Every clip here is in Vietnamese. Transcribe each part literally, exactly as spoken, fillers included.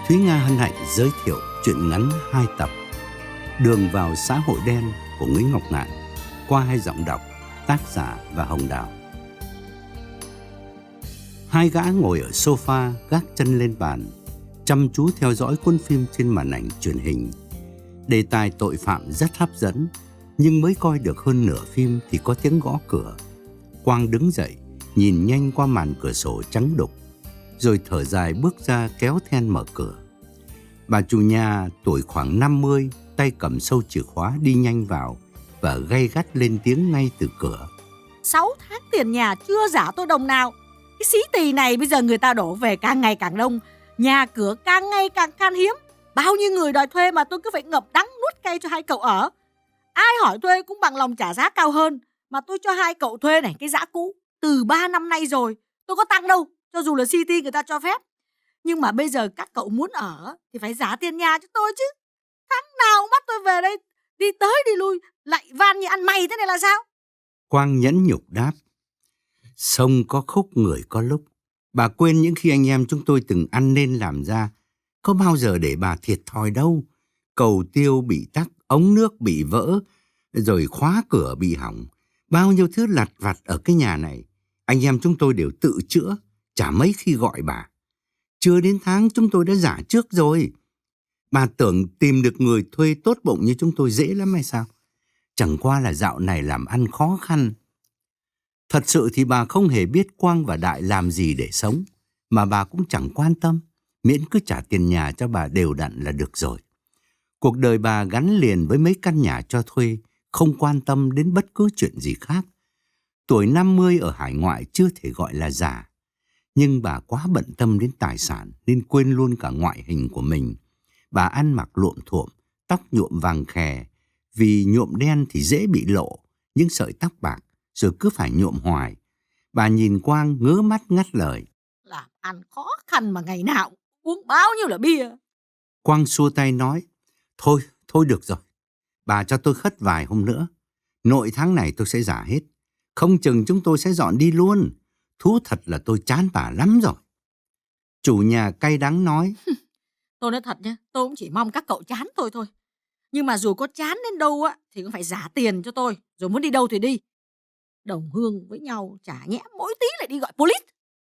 Thúy Nga hân hạnh giới thiệu truyện ngắn hai tập Đường vào xã hội đen của Nguyễn Ngọc Ngạn qua hai giọng đọc tác giả và Hồng Đào. Hai gã ngồi ở sofa gác chân lên bàn, chăm chú theo dõi cuốn phim trên màn ảnh truyền hình. Đề tài tội phạm rất hấp dẫn, nhưng mới coi được hơn nửa phim thì có tiếng gõ cửa. Quang đứng dậy, nhìn nhanh qua màn cửa sổ trắng đục, rồi thở dài bước ra kéo then mở cửa. Bà chủ nhà tuổi khoảng năm mươi, tay cầm sâu chìa khóa đi nhanh vào và gay gắt lên tiếng ngay từ cửa. Sáu tháng tiền nhà chưa trả tôi đồng nào. Cái xí tỳ này bây giờ người ta đổ về càng ngày càng đông, nhà cửa càng ngày càng khan hiếm. Bao nhiêu người đòi thuê mà tôi cứ phải ngậm đắng nuốt cay cho hai cậu ở. Ai hỏi thuê cũng bằng lòng trả giá cao hơn, mà tôi cho hai cậu thuê này cái giá cũ từ ba năm nay rồi, tôi có tăng đâu, cho dù là City người ta cho phép. Nhưng mà bây giờ các cậu muốn ở thì phải trả tiền nhà cho tôi chứ. Tháng nào bắt tôi về đây đi tới đi lui lại van như ăn mày thế này là sao? Quang nhẫn nhục đáp. Sông có khúc người có lúc. Bà quên những khi anh em chúng tôi từng ăn nên làm ra. Có bao giờ để bà thiệt thòi đâu. Cầu tiêu bị tắc, ống nước bị vỡ, rồi khóa cửa bị hỏng. Bao nhiêu thứ lặt vặt ở cái nhà này, anh em chúng tôi đều tự chữa, chả mấy khi gọi bà. Chưa đến tháng chúng tôi đã giả trước rồi. Bà tưởng tìm được người thuê tốt bụng như chúng tôi dễ lắm hay sao? Chẳng qua là dạo này làm ăn khó khăn. Thật sự thì bà không hề biết Quang và Đại làm gì để sống, mà bà cũng chẳng quan tâm, miễn cứ trả tiền nhà cho bà đều đặn là được rồi. Cuộc đời bà gắn liền với mấy căn nhà cho thuê, không quan tâm đến bất cứ chuyện gì khác. Tuổi năm mươi ở hải ngoại chưa thể gọi là già, nhưng bà quá bận tâm đến tài sản nên quên luôn cả ngoại hình của mình. Bà ăn mặc luộm thuộm, tóc nhuộm vàng khè, vì nhuộm đen thì dễ bị lộ những sợi tóc bạc, rồi cứ phải nhuộm hoài. Bà nhìn Quang ngớ mắt ngắt lời. Làm ăn khó khăn mà ngày nào uống bao nhiêu là bia. Quang xua tay nói, thôi, thôi được rồi. Bà cho tôi khất vài hôm nữa. Nội tháng này tôi sẽ giả hết. Không chừng chúng tôi sẽ dọn đi luôn. Thú thật là tôi chán bà lắm rồi. Chủ nhà cay đắng nói. Tôi nói thật nhé, tôi cũng chỉ mong các cậu chán tôi thôi. Nhưng mà dù có chán đến đâu á thì cũng phải trả tiền cho tôi, rồi muốn đi đâu thì đi. Đồng hương với nhau chả nhẽ mỗi tí lại đi gọi police.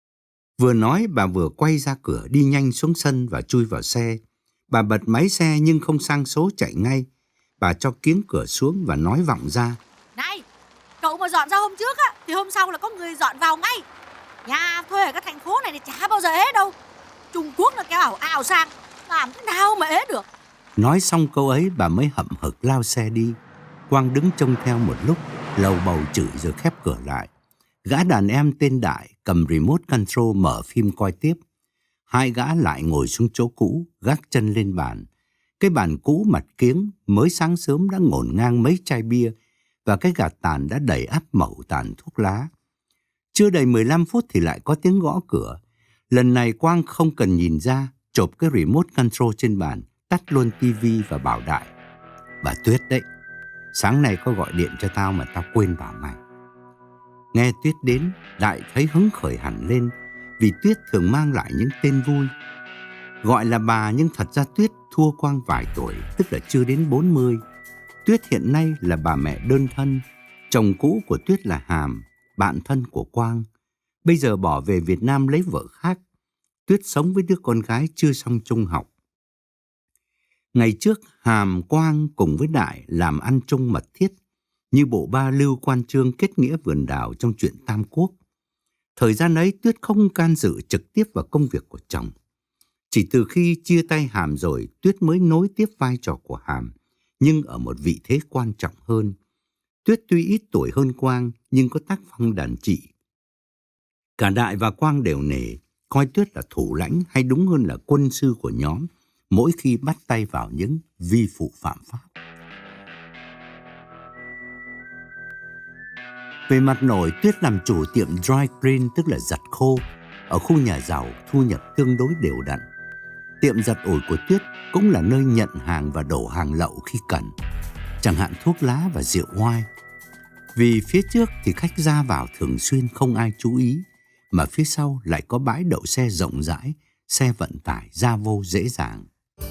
Vừa nói bà vừa quay ra cửa đi nhanh xuống sân và chui vào xe. Bà bật máy xe nhưng không sang số chạy ngay. Bà cho kiếng cửa xuống và nói vọng ra. Này, cậu mà dọn ra hôm trước á thì hôm sau là có người dọn vào ngay. Nhà thuê ở các thành phố này thì chả bao giờ ế đâu. Trung Quốc là kéo ảo ảo sang, làm thế nào mà ế được. Nói xong câu ấy bà mới hậm hực lao xe đi. Quang đứng trông theo một lúc, lầu bầu chửi rồi khép cửa lại. Gã đàn em tên Đại cầm remote control mở phim coi tiếp. Hai gã lại ngồi xuống chỗ cũ, gác chân lên bàn. Cái bàn cũ mặt kiếng mới sáng sớm đã ngổn ngang mấy chai bia và cái gạt tàn đã đầy ắp mẩu tàn thuốc lá. Chưa đầy mười lăm phút thì lại có tiếng gõ cửa. Lần này Quang không cần nhìn ra, chộp cái remote control trên bàn, tắt luôn tivi và bảo Đại. Bà Tuyết đấy, sáng nay có gọi điện cho tao mà tao quên bảo mày. Nghe Tuyết đến, Đại thấy hứng khởi hẳn lên, vì Tuyết thường mang lại những tên vui. Gọi là bà nhưng thật ra Tuyết thua Quang vài tuổi, tức là chưa đến bốn mươi. Tuyết hiện nay là bà mẹ đơn thân. Chồng cũ của Tuyết là Hàm, bạn thân của Quang. Bây giờ bỏ về Việt Nam lấy vợ khác. Tuyết sống với đứa con gái chưa xong trung học. Ngày trước, Hàm, Quang cùng với Đại làm ăn chung mật thiết, như bộ ba Lưu Quan Chương kết nghĩa vườn đào trong truyện Tam Quốc. Thời gian ấy Tuyết không can dự trực tiếp vào công việc của chồng. Chỉ từ khi chia tay Hàm rồi, Tuyết mới nối tiếp vai trò của Hàm, nhưng ở một vị thế quan trọng hơn. Tuyết tuy ít tuổi hơn Quang, nhưng có tác phong đàn chị. Cả Đại và Quang đều nể, coi Tuyết là thủ lãnh hay đúng hơn là quân sư của nhóm, mỗi khi bắt tay vào những vi phụ phạm pháp. Về mặt nổi, Tuyết làm chủ tiệm dry clean, tức là giặt khô, ở khu nhà giàu, thu nhập tương đối đều đặn. Tiệm giặt ủi của Tuyết cũng là nơi nhận hàng và đổ hàng lậu khi cần, chẳng hạn thuốc lá và rượu ngoai. Vì phía trước thì khách ra vào thường xuyên không ai chú ý, mà phía sau lại có bãi đậu xe rộng rãi, xe vận tải ra vô dễ dàng.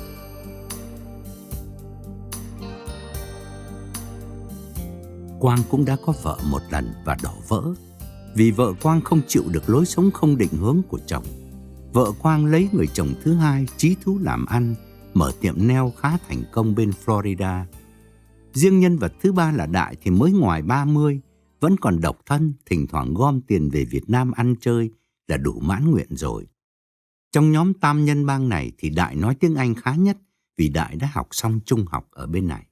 Quang cũng đã có vợ một lần và đổ vỡ. Vì vợ Quang không chịu được lối sống không định hướng của chồng, vợ Quang lấy người chồng thứ hai chí thú làm ăn, mở tiệm nail khá thành công bên Florida. Riêng nhân vật thứ ba là Đại thì mới ngoài ba mươi, vẫn còn độc thân, thỉnh thoảng gom tiền về Việt Nam ăn chơi là đủ mãn nguyện rồi. Trong nhóm tam nhân bang này thì Đại nói tiếng Anh khá nhất vì Đại đã học xong trung học ở bên này.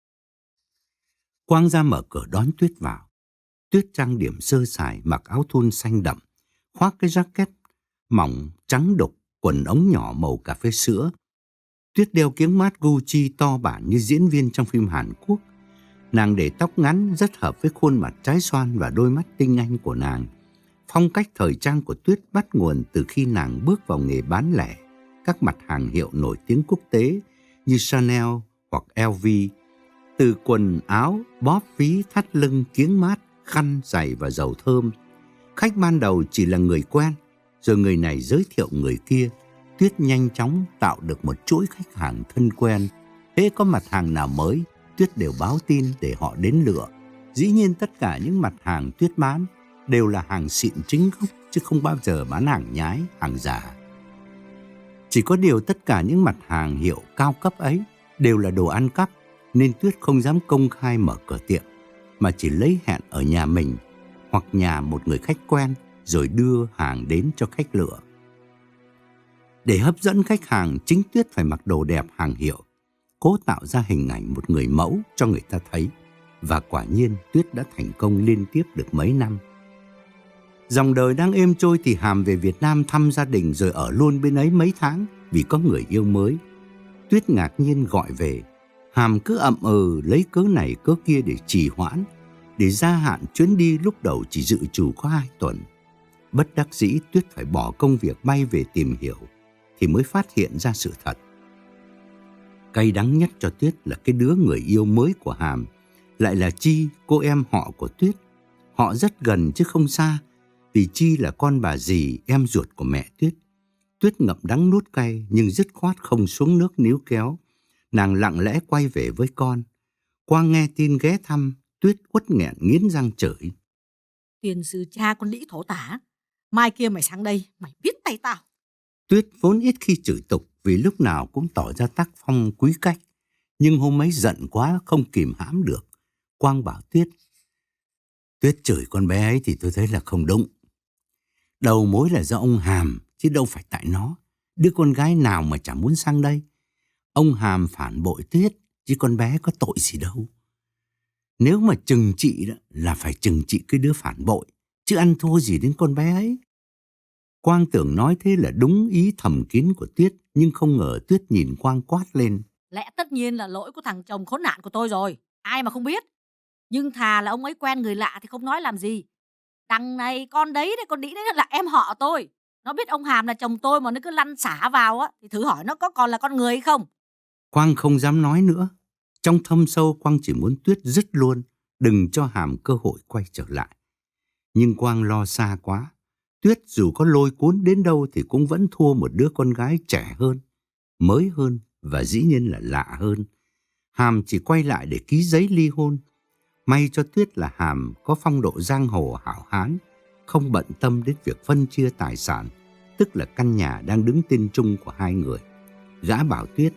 Quang ra mở cửa đón Tuyết vào. Tuyết trang điểm sơ sài, mặc áo thun xanh đậm, khoác cái jacket mỏng trắng đục, quần ống nhỏ màu cà phê sữa. Tuyết đeo kiếng mát Gucci to bản như diễn viên trong phim Hàn Quốc. Nàng để tóc ngắn rất hợp với khuôn mặt trái xoan và đôi mắt tinh anh của nàng. Phong cách thời trang của Tuyết bắt nguồn từ khi nàng bước vào nghề bán lẻ các mặt hàng hiệu nổi tiếng quốc tế như Chanel hoặc L V. Từ quần áo, bóp ví, thắt lưng, kiếng mát, khăn, giày và dầu thơm. Khách ban đầu chỉ là người quen, rồi người này giới thiệu người kia. Tuyết nhanh chóng tạo được một chuỗi khách hàng thân quen. Hễ có mặt hàng nào mới, Tuyết đều báo tin để họ đến lựa. Dĩ nhiên tất cả những mặt hàng Tuyết bán đều là hàng xịn chính gốc, chứ không bao giờ bán hàng nhái, hàng giả. Chỉ có điều tất cả những mặt hàng hiệu cao cấp ấy đều là đồ ăn cắp, nên Tuyết không dám công khai mở cửa tiệm, mà chỉ lấy hẹn ở nhà mình hoặc nhà một người khách quen rồi đưa hàng đến cho khách lựa. Để hấp dẫn khách hàng, chính Tuyết phải mặc đồ đẹp hàng hiệu, cố tạo ra hình ảnh một người mẫu cho người ta thấy. Và quả nhiên Tuyết đã thành công liên tiếp được mấy năm. Dòng đời đang êm trôi thì Hàm về Việt Nam thăm gia đình rồi ở luôn bên ấy mấy tháng vì có người yêu mới. Tuyết ngạc nhiên gọi về. Hàm cứ ậm ừ lấy cớ này cớ kia để trì hoãn, để gia hạn chuyến đi lúc đầu chỉ dự trù có hai tuần. Bất đắc dĩ Tuyết phải bỏ công việc bay về tìm hiểu, thì mới phát hiện ra sự thật. Cay đắng nhất cho Tuyết là cái đứa người yêu mới của Hàm lại là Chi, cô em họ của Tuyết. Họ rất gần chứ không xa, vì Chi là con bà dì, em ruột của mẹ Tuyết. Tuyết ngậm đắng nuốt cay nhưng dứt khoát không xuống nước níu kéo. Nàng lặng lẽ quay về với con. Quang nghe tin ghé thăm, Tuyết uất nghẹn nghiến răng chửi. Tiền sư cha con đĩ thổ tả, mai kia mày sang đây, mày biết tay tao. Tuyết vốn ít khi chửi tục vì lúc nào cũng tỏ ra tác phong quý cách. Nhưng hôm ấy giận quá không kìm hãm được. Quang bảo Tuyết, Tuyết chửi con bé ấy thì tôi thấy là không đúng. Đầu mối là do ông Hàm, chứ đâu phải tại nó. Đứa con gái nào mà chả muốn sang đây. Ông Hàm phản bội Tuyết, chứ con bé có tội gì đâu. Nếu mà trừng trị đó, là phải trừng trị cái đứa phản bội, chứ ăn thua gì đến con bé ấy. Quang tưởng nói thế là đúng ý thầm kín của Tuyết, nhưng không ngờ Tuyết nhìn Quang quát lên. Lẽ tất nhiên là lỗi của thằng chồng khốn nạn của tôi rồi, ai mà không biết. Nhưng thà là ông ấy quen người lạ thì không nói làm gì. Đằng này con đấy, đấy con đĩ đấy là em họ tôi. Nó biết ông Hàm là chồng tôi mà nó cứ lăn xả vào á, thì thử hỏi nó có còn là con người hay không. Quang không dám nói nữa. Trong thâm sâu Quang chỉ muốn Tuyết dứt luôn, đừng cho Hàm cơ hội quay trở lại. Nhưng Quang lo xa quá. Tuyết dù có lôi cuốn đến đâu thì cũng vẫn thua một đứa con gái trẻ hơn, mới hơn và dĩ nhiên là lạ hơn. Hàm chỉ quay lại để ký giấy ly hôn. May cho Tuyết là Hàm có phong độ giang hồ hảo hán, không bận tâm đến việc phân chia tài sản, tức là căn nhà đang đứng tên chung của hai người. Gã bảo Tuyết,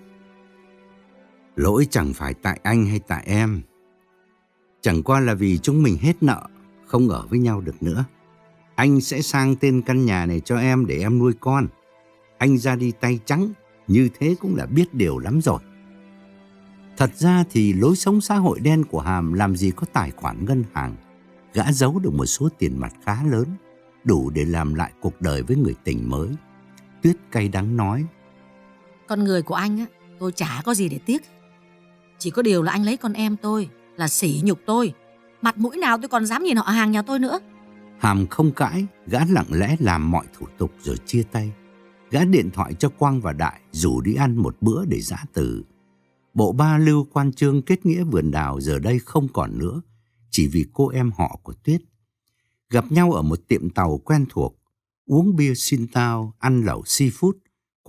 lỗi chẳng phải tại anh hay tại em. Chẳng qua là vì chúng mình hết nợ, không ở với nhau được nữa. Anh sẽ sang tên căn nhà này cho em để em nuôi con. Anh ra đi tay trắng, như thế cũng là biết điều lắm rồi. Thật ra thì lối sống xã hội đen của Hàm làm gì có tài khoản ngân hàng. Gã giấu được một số tiền mặt khá lớn, đủ để làm lại cuộc đời với người tình mới. Tuyết cay đắng nói, con người của anh á, tôi chả có gì để tiếc. Chỉ có điều là anh lấy con em tôi, là sỉ nhục tôi. Mặt mũi nào tôi còn dám nhìn họ hàng nhà tôi nữa. Hàm không cãi, gã lặng lẽ làm mọi thủ tục rồi chia tay. Gã điện thoại cho Quang và Đại rủ đi ăn một bữa để giã từ. Bộ ba lưu quan chương kết nghĩa vườn đào giờ đây không còn nữa, chỉ vì cô em họ của Tuyết. Gặp nhau ở một tiệm tàu quen thuộc, uống bia xin tao, ăn lẩu seafood,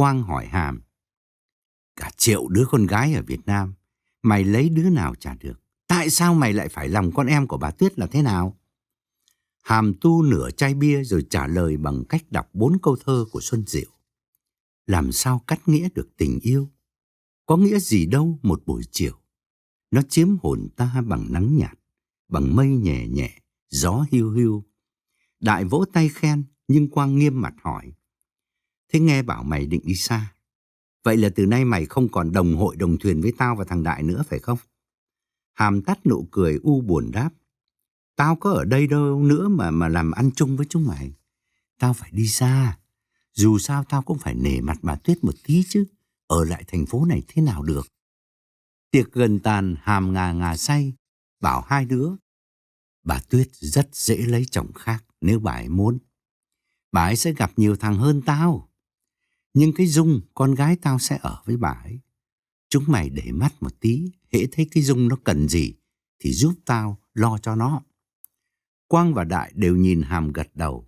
Quang hỏi Hàm. Cả triệu đứa con gái ở Việt Nam, mày lấy đứa nào chả được. Tại sao mày lại phải lòng con em của bà Tuyết là thế nào? Hàm tu nửa chai bia rồi trả lời bằng cách đọc bốn câu thơ của Xuân Diệu. Làm sao cắt nghĩa được tình yêu? Có nghĩa gì đâu một buổi chiều. Nó chiếm hồn ta bằng nắng nhạt, bằng mây nhẹ nhẹ, gió hiu hiu. Đại vỗ tay khen, nhưng Quang nghiêm mặt hỏi. Thế nghe bảo mày định đi xa. Vậy là từ nay mày không còn đồng hội đồng thuyền với tao và thằng Đại nữa phải không? Hàm tắt nụ cười u buồn đáp. Tao có ở đây đâu nữa mà mà làm ăn chung với chúng mày. Tao phải đi xa. Dù sao tao cũng phải nể mặt bà Tuyết một tí chứ. Ở lại thành phố này thế nào được. Tiệc gần tàn, Hàm ngà ngà say, bảo hai đứa. Bà Tuyết rất dễ lấy chồng khác nếu bà ấy muốn. Bà ấy sẽ gặp nhiều thằng hơn tao. Nhưng cái Dung, con gái tao sẽ ở với bà ấy. Chúng mày để mắt một tí, hễ thấy cái Dung nó cần gì thì giúp tao lo cho nó. Quang và Đại đều nhìn Hàm gật đầu.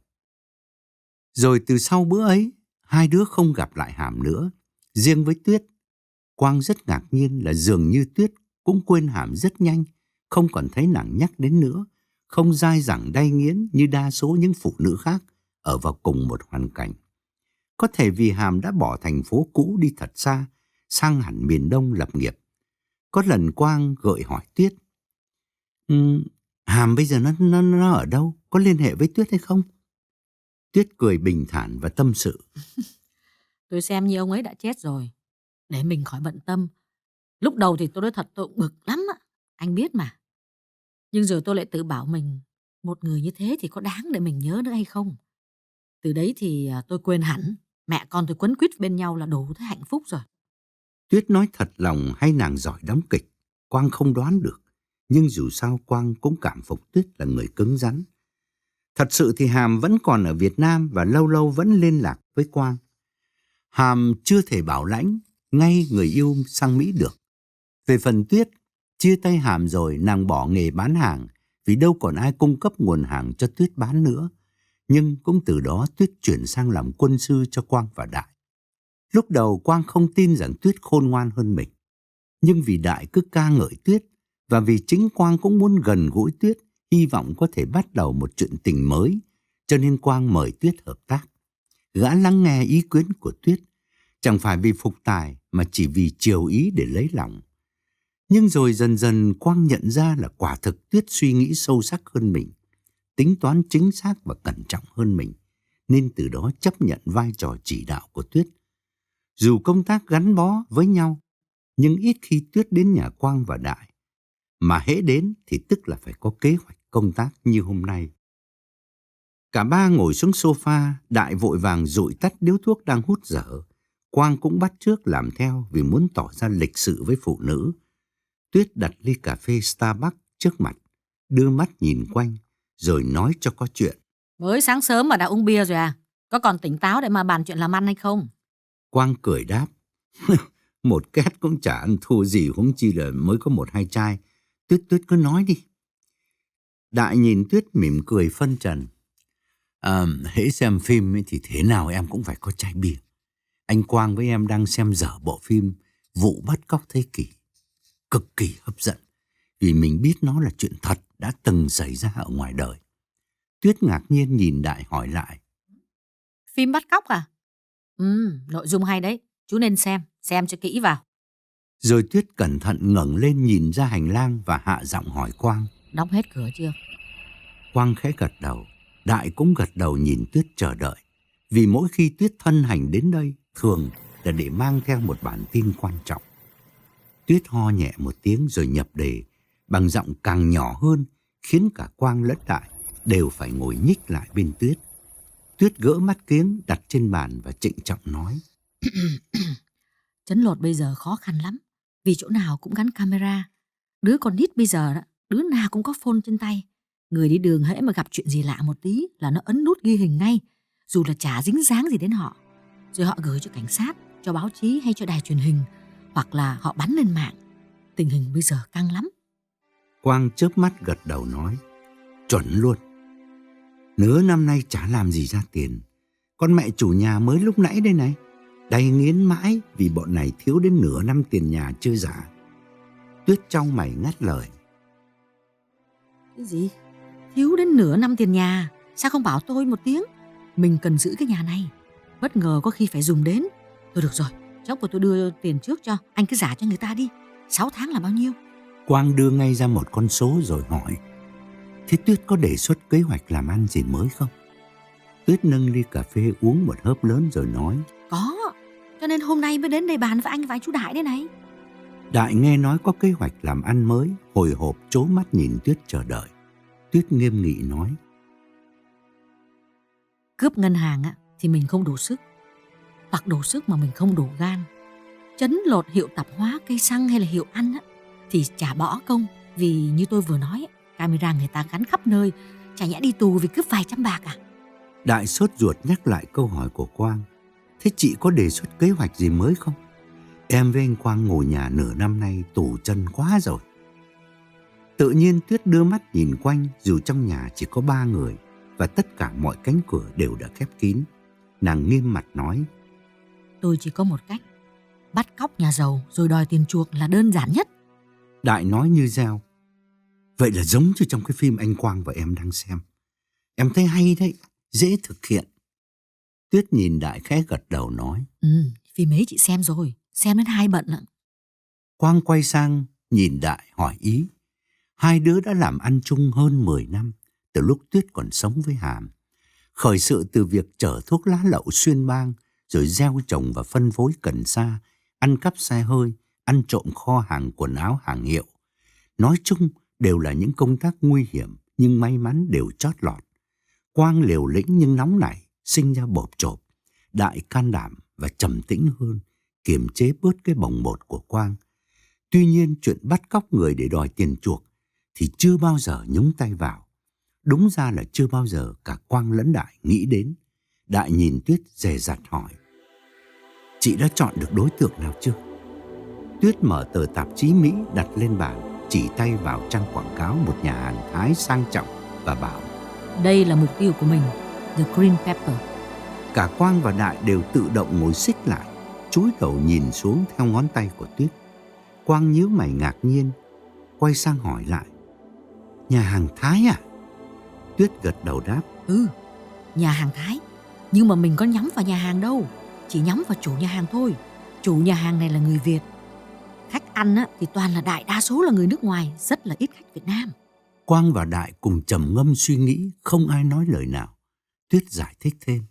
Rồi từ sau bữa ấy, hai đứa không gặp lại Hàm nữa. Riêng với Tuyết, Quang rất ngạc nhiên là dường như Tuyết cũng quên Hàm rất nhanh, không còn thấy nàng nhắc đến nữa, không dai dẳng đay nghiến như đa số những phụ nữ khác ở vào cùng một hoàn cảnh. Có thể vì Hàm đã bỏ thành phố cũ đi thật xa, sang hẳn miền Đông lập nghiệp. Có lần Quang gợi hỏi Tuyết. Um, Hàm bây giờ nó, nó, nó ở đâu? Có liên hệ với Tuyết hay không? Tuyết cười bình thản và tâm sự. Tôi xem như ông ấy đã chết rồi. Để mình khỏi bận tâm. Lúc đầu thì tôi nói thật tôi cũng bực lắm á. Anh biết mà. Nhưng rồi tôi lại tự bảo mình, một người như thế thì có đáng để mình nhớ nữa hay không? Từ đấy thì tôi quên hẳn. Mẹ con tôi quấn quýt bên nhau là đủ thấy hạnh phúc rồi. Tuyết nói thật lòng hay nàng giỏi đóng kịch, Quang không đoán được. Nhưng dù sao Quang cũng cảm phục Tuyết là người cứng rắn. Thật sự thì Hàm vẫn còn ở Việt Nam và lâu lâu vẫn liên lạc với Quang. Hàm chưa thể bảo lãnh ngay người yêu sang Mỹ được. Về phần Tuyết, chia tay Hàm rồi nàng bỏ nghề bán hàng vì đâu còn ai cung cấp nguồn hàng cho Tuyết bán nữa. Nhưng cũng từ đó Tuyết chuyển sang làm quân sư cho Quang và Đại. Lúc đầu Quang không tin rằng Tuyết khôn ngoan hơn mình. Nhưng vì Đại cứ ca ngợi Tuyết và vì chính Quang cũng muốn gần gũi Tuyết, hy vọng có thể bắt đầu một chuyện tình mới, cho nên Quang mời Tuyết hợp tác. Gã lắng nghe ý kiến của Tuyết, chẳng phải vì phục tài mà chỉ vì chiều ý để lấy lòng. Nhưng rồi dần dần Quang nhận ra là quả thực Tuyết suy nghĩ sâu sắc hơn mình, tính toán chính xác và cẩn trọng hơn mình, nên từ đó chấp nhận vai trò chỉ đạo của Tuyết. Dù công tác gắn bó với nhau, nhưng ít khi Tuyết đến nhà Quang và Đại, mà hễ đến thì tức là phải có kế hoạch công tác như hôm nay. Cả ba ngồi xuống sofa, Đại vội vàng dụi tắt điếu thuốc đang hút dở. Quang cũng bắt chước làm theo vì muốn tỏ ra lịch sự với phụ nữ. Tuyết đặt ly cà phê Starbucks trước mặt, đưa mắt nhìn quanh, rồi nói cho có chuyện. Mới sáng sớm mà đã uống bia rồi à? Có còn tỉnh táo để mà bàn chuyện làm ăn hay không? Quang cười đáp. Một két cũng chả ăn thua gì, huống chi là mới có một hai chai. Tuyết Tuyết cứ nói đi. Đại nhìn Tuyết mỉm cười phân trần. À, hễ xem phim ấy thì thế nào em cũng phải có chai bia. Anh Quang với em đang xem dở bộ phim Vụ bắt cóc thế kỷ. Cực kỳ hấp dẫn, vì mình biết nó là chuyện thật đã từng xảy ra ở ngoài đời. Tuyết ngạc nhiên nhìn Đại hỏi lại. Phim bắt cóc à? Ừ, nội dung hay đấy. Chú nên xem, xem cho kỹ vào. Rồi Tuyết cẩn thận ngẩng lên nhìn ra hành lang và hạ giọng hỏi Quang. Đóng hết cửa chưa? Quang khẽ gật đầu. Đại cũng gật đầu nhìn Tuyết chờ đợi. Vì mỗi khi Tuyết thân hành đến đây, thường là để mang theo một bản tin quan trọng. Tuyết ho nhẹ một tiếng rồi nhập đề, bằng giọng càng nhỏ hơn, khiến cả Quang lẫn Đại đều phải ngồi nhích lại bên Tuyết. Tuyết gỡ mắt kiếng đặt trên bàn và trịnh trọng nói. Trấn Lột bây giờ khó khăn lắm, vì chỗ nào cũng gắn camera. Đứa con nít bây giờ đó, đứa nào cũng có phone trên tay. Người đi đường hễ mà gặp chuyện gì lạ một tí là nó ấn nút ghi hình ngay, dù là chả dính dáng gì đến họ. Rồi họ gửi cho cảnh sát, cho báo chí hay cho đài truyền hình, hoặc là họ bắn lên mạng. Tình hình bây giờ căng lắm. Quang chớp mắt gật đầu nói. Chuẩn luôn. Nửa năm nay chả làm gì ra tiền. Con mẹ chủ nhà mới lúc nãy đây này, Đay nghiến mãi vì bọn này thiếu đến nửa năm tiền nhà chưa trả. Tuyết trong mày ngắt lời. Cái gì? Thiếu đến nửa năm tiền nhà? Sao không bảo tôi một tiếng? Mình cần giữ cái nhà này, bất ngờ có khi phải dùng đến. Thôi được rồi, chốc vào tôi đưa tiền trước cho, anh cứ trả cho người ta đi. Sáu tháng là bao nhiêu? Quang đưa ngay ra một con số rồi hỏi. Thế Tuyết có đề xuất kế hoạch làm ăn gì mới không? Tuyết nâng ly cà phê uống một hớp lớn rồi nói. Có, cho nên hôm nay mới đến đây bàn với anh và anh chú Đại đây này. Đại nghe nói có kế hoạch làm ăn mới, hồi hộp trố mắt nhìn Tuyết chờ đợi. Tuyết nghiêm nghị nói. Cướp ngân hàng á, thì mình không đủ sức. Hoặc đủ sức mà mình không đủ gan. Chấn lột hiệu tạp hóa, cây xăng hay là hiệu ăn á, thì chả bỏ công. Vì như tôi vừa nói, camera người ta gắn khắp nơi. Chả nhẽ đi tù vì cướp vài trăm bạc à? Đại sốt ruột nhắc lại câu hỏi của Quang. Thế chị có đề xuất kế hoạch gì mới không? Em với anh Quang ngồi nhà nửa năm nay tủ chân quá rồi. Tự nhiên Tuyết đưa mắt nhìn quanh, dù trong nhà chỉ có ba người và tất cả mọi cánh cửa đều đã khép kín. Nàng nghiêm mặt nói. Tôi chỉ có một cách. Bắt cóc nhà giàu rồi đòi tiền chuộc là đơn giản nhất. Đại nói như dao. Vậy là giống như trong cái phim anh Quang và em đang xem. Em thấy hay đấy, dễ thực hiện. Tuyết nhìn Đại khẽ gật đầu nói. Ừ, phim ấy chị xem rồi, xem đến hai bận ạ. Quang quay sang nhìn Đại hỏi ý. Hai đứa đã làm ăn chung hơn mười năm, từ lúc Tuyết còn sống với Hàm. Khởi sự từ việc chở thuốc lá lậu xuyên bang, rồi gieo trồng và phân phối cần sa, ăn cắp xe hơi, ăn trộm kho hàng quần áo hàng hiệu. Nói chung đều là những công tác nguy hiểm, nhưng may mắn đều chót lọt. Quang liều lĩnh nhưng nóng nảy, sinh ra bộp chộp. Đại can đảm và trầm tĩnh hơn, kiềm chế bớt cái bồng bột của Quang. Tuy nhiên chuyện bắt cóc người để đòi tiền chuộc thì chưa bao giờ nhúng tay vào. Đúng ra là chưa bao giờ cả Quang lẫn Đại nghĩ đến. Đại nhìn Tuyết dè dặt hỏi. Chị đã chọn được đối tượng nào chưa? Tuyết mở tờ tạp chí Mỹ đặt lên bàn, chỉ tay vào trang quảng cáo một nhà hàng Thái sang trọng và bảo. Đây là mục tiêu của mình, The Green Pepper. Cả Quang và Đại đều tự động ngồi xích lại, chúi đầu nhìn xuống theo ngón tay của Tuyết. Quang nhíu mày ngạc nhiên, quay sang hỏi lại. Nhà hàng Thái à? Tuyết gật đầu đáp. Ừ, nhà hàng Thái. Nhưng mà mình có nhắm vào nhà hàng đâu, chỉ nhắm vào chủ nhà hàng thôi. Chủ nhà hàng này là người Việt. Khách ăn á, thì toàn là đại đa số là người nước ngoài, rất là ít khách Việt Nam. Quang và Đại cùng trầm ngâm suy nghĩ, không ai nói lời nào. Tuyết giải thích thêm.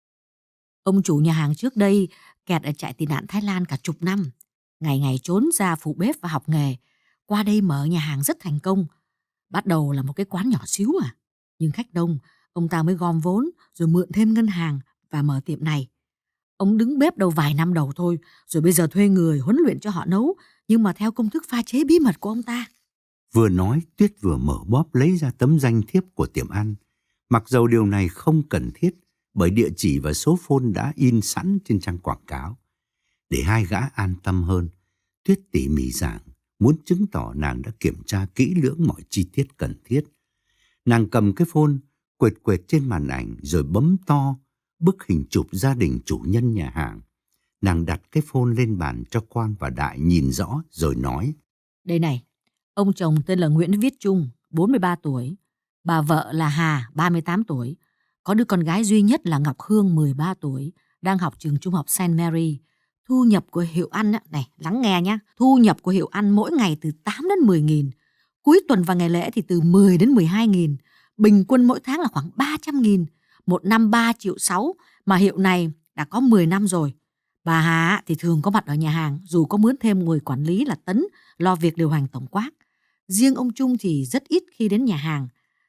Ông chủ nhà hàng trước đây kẹt ở trại tị nạn Thái Lan cả chục năm. Ngày ngày trốn ra phụ bếp và học nghề. Qua đây mở nhà hàng rất thành công. Bắt đầu là một cái quán nhỏ xíu à. Nhưng khách đông, ông ta mới gom vốn rồi mượn thêm ngân hàng và mở tiệm này. Ông đứng bếp đầu vài năm đầu thôi, rồi bây giờ thuê người huấn luyện cho họ nấu, nhưng mà theo công thức pha chế bí mật của ông ta. Vừa nói, Tuyết vừa mở bóp lấy ra tấm danh thiếp của tiệm ăn. Mặc dầu điều này không cần thiết, bởi địa chỉ và số phone đã in sẵn trên trang quảng cáo. Để hai gã an tâm hơn, Tuyết tỉ mỉ giảng, muốn chứng tỏ nàng đã kiểm tra kỹ lưỡng mọi chi tiết cần thiết. Nàng cầm cái phone, quệt quệt trên màn ảnh rồi bấm to bức hình chụp gia đình chủ nhân nhà hàng. Nàng đặt cái phone lên bàn cho Quang và Đại nhìn rõ rồi nói. Đây này, ông chồng tên là Nguyễn Viết Trung, bốn mươi ba tuổi. Bà vợ là Hà, ba mươi tám tuổi. Có đứa con gái duy nhất là Ngọc Hương, mười ba tuổi, đang học trường trung học Saint Mary. Thu nhập của hiệu ăn, này, lắng nghe nhá, thu nhập của hiệu ăn mỗi ngày từ tám đến mười nghìn. Cuối tuần và ngày lễ thì từ mười đến mười hai nghìn. Bình quân mỗi tháng là khoảng ba trăm nghìn. Một năm ba triệu sáu, mà hiệu này đã có mười năm rồi. Bà Hà thì thường có mặt ở nhà hàng, dù có mướn thêm người quản lý là Tấn, lo việc điều hành tổng quát. Riêng ông Trung thì rất ít khi đến nhà hàng.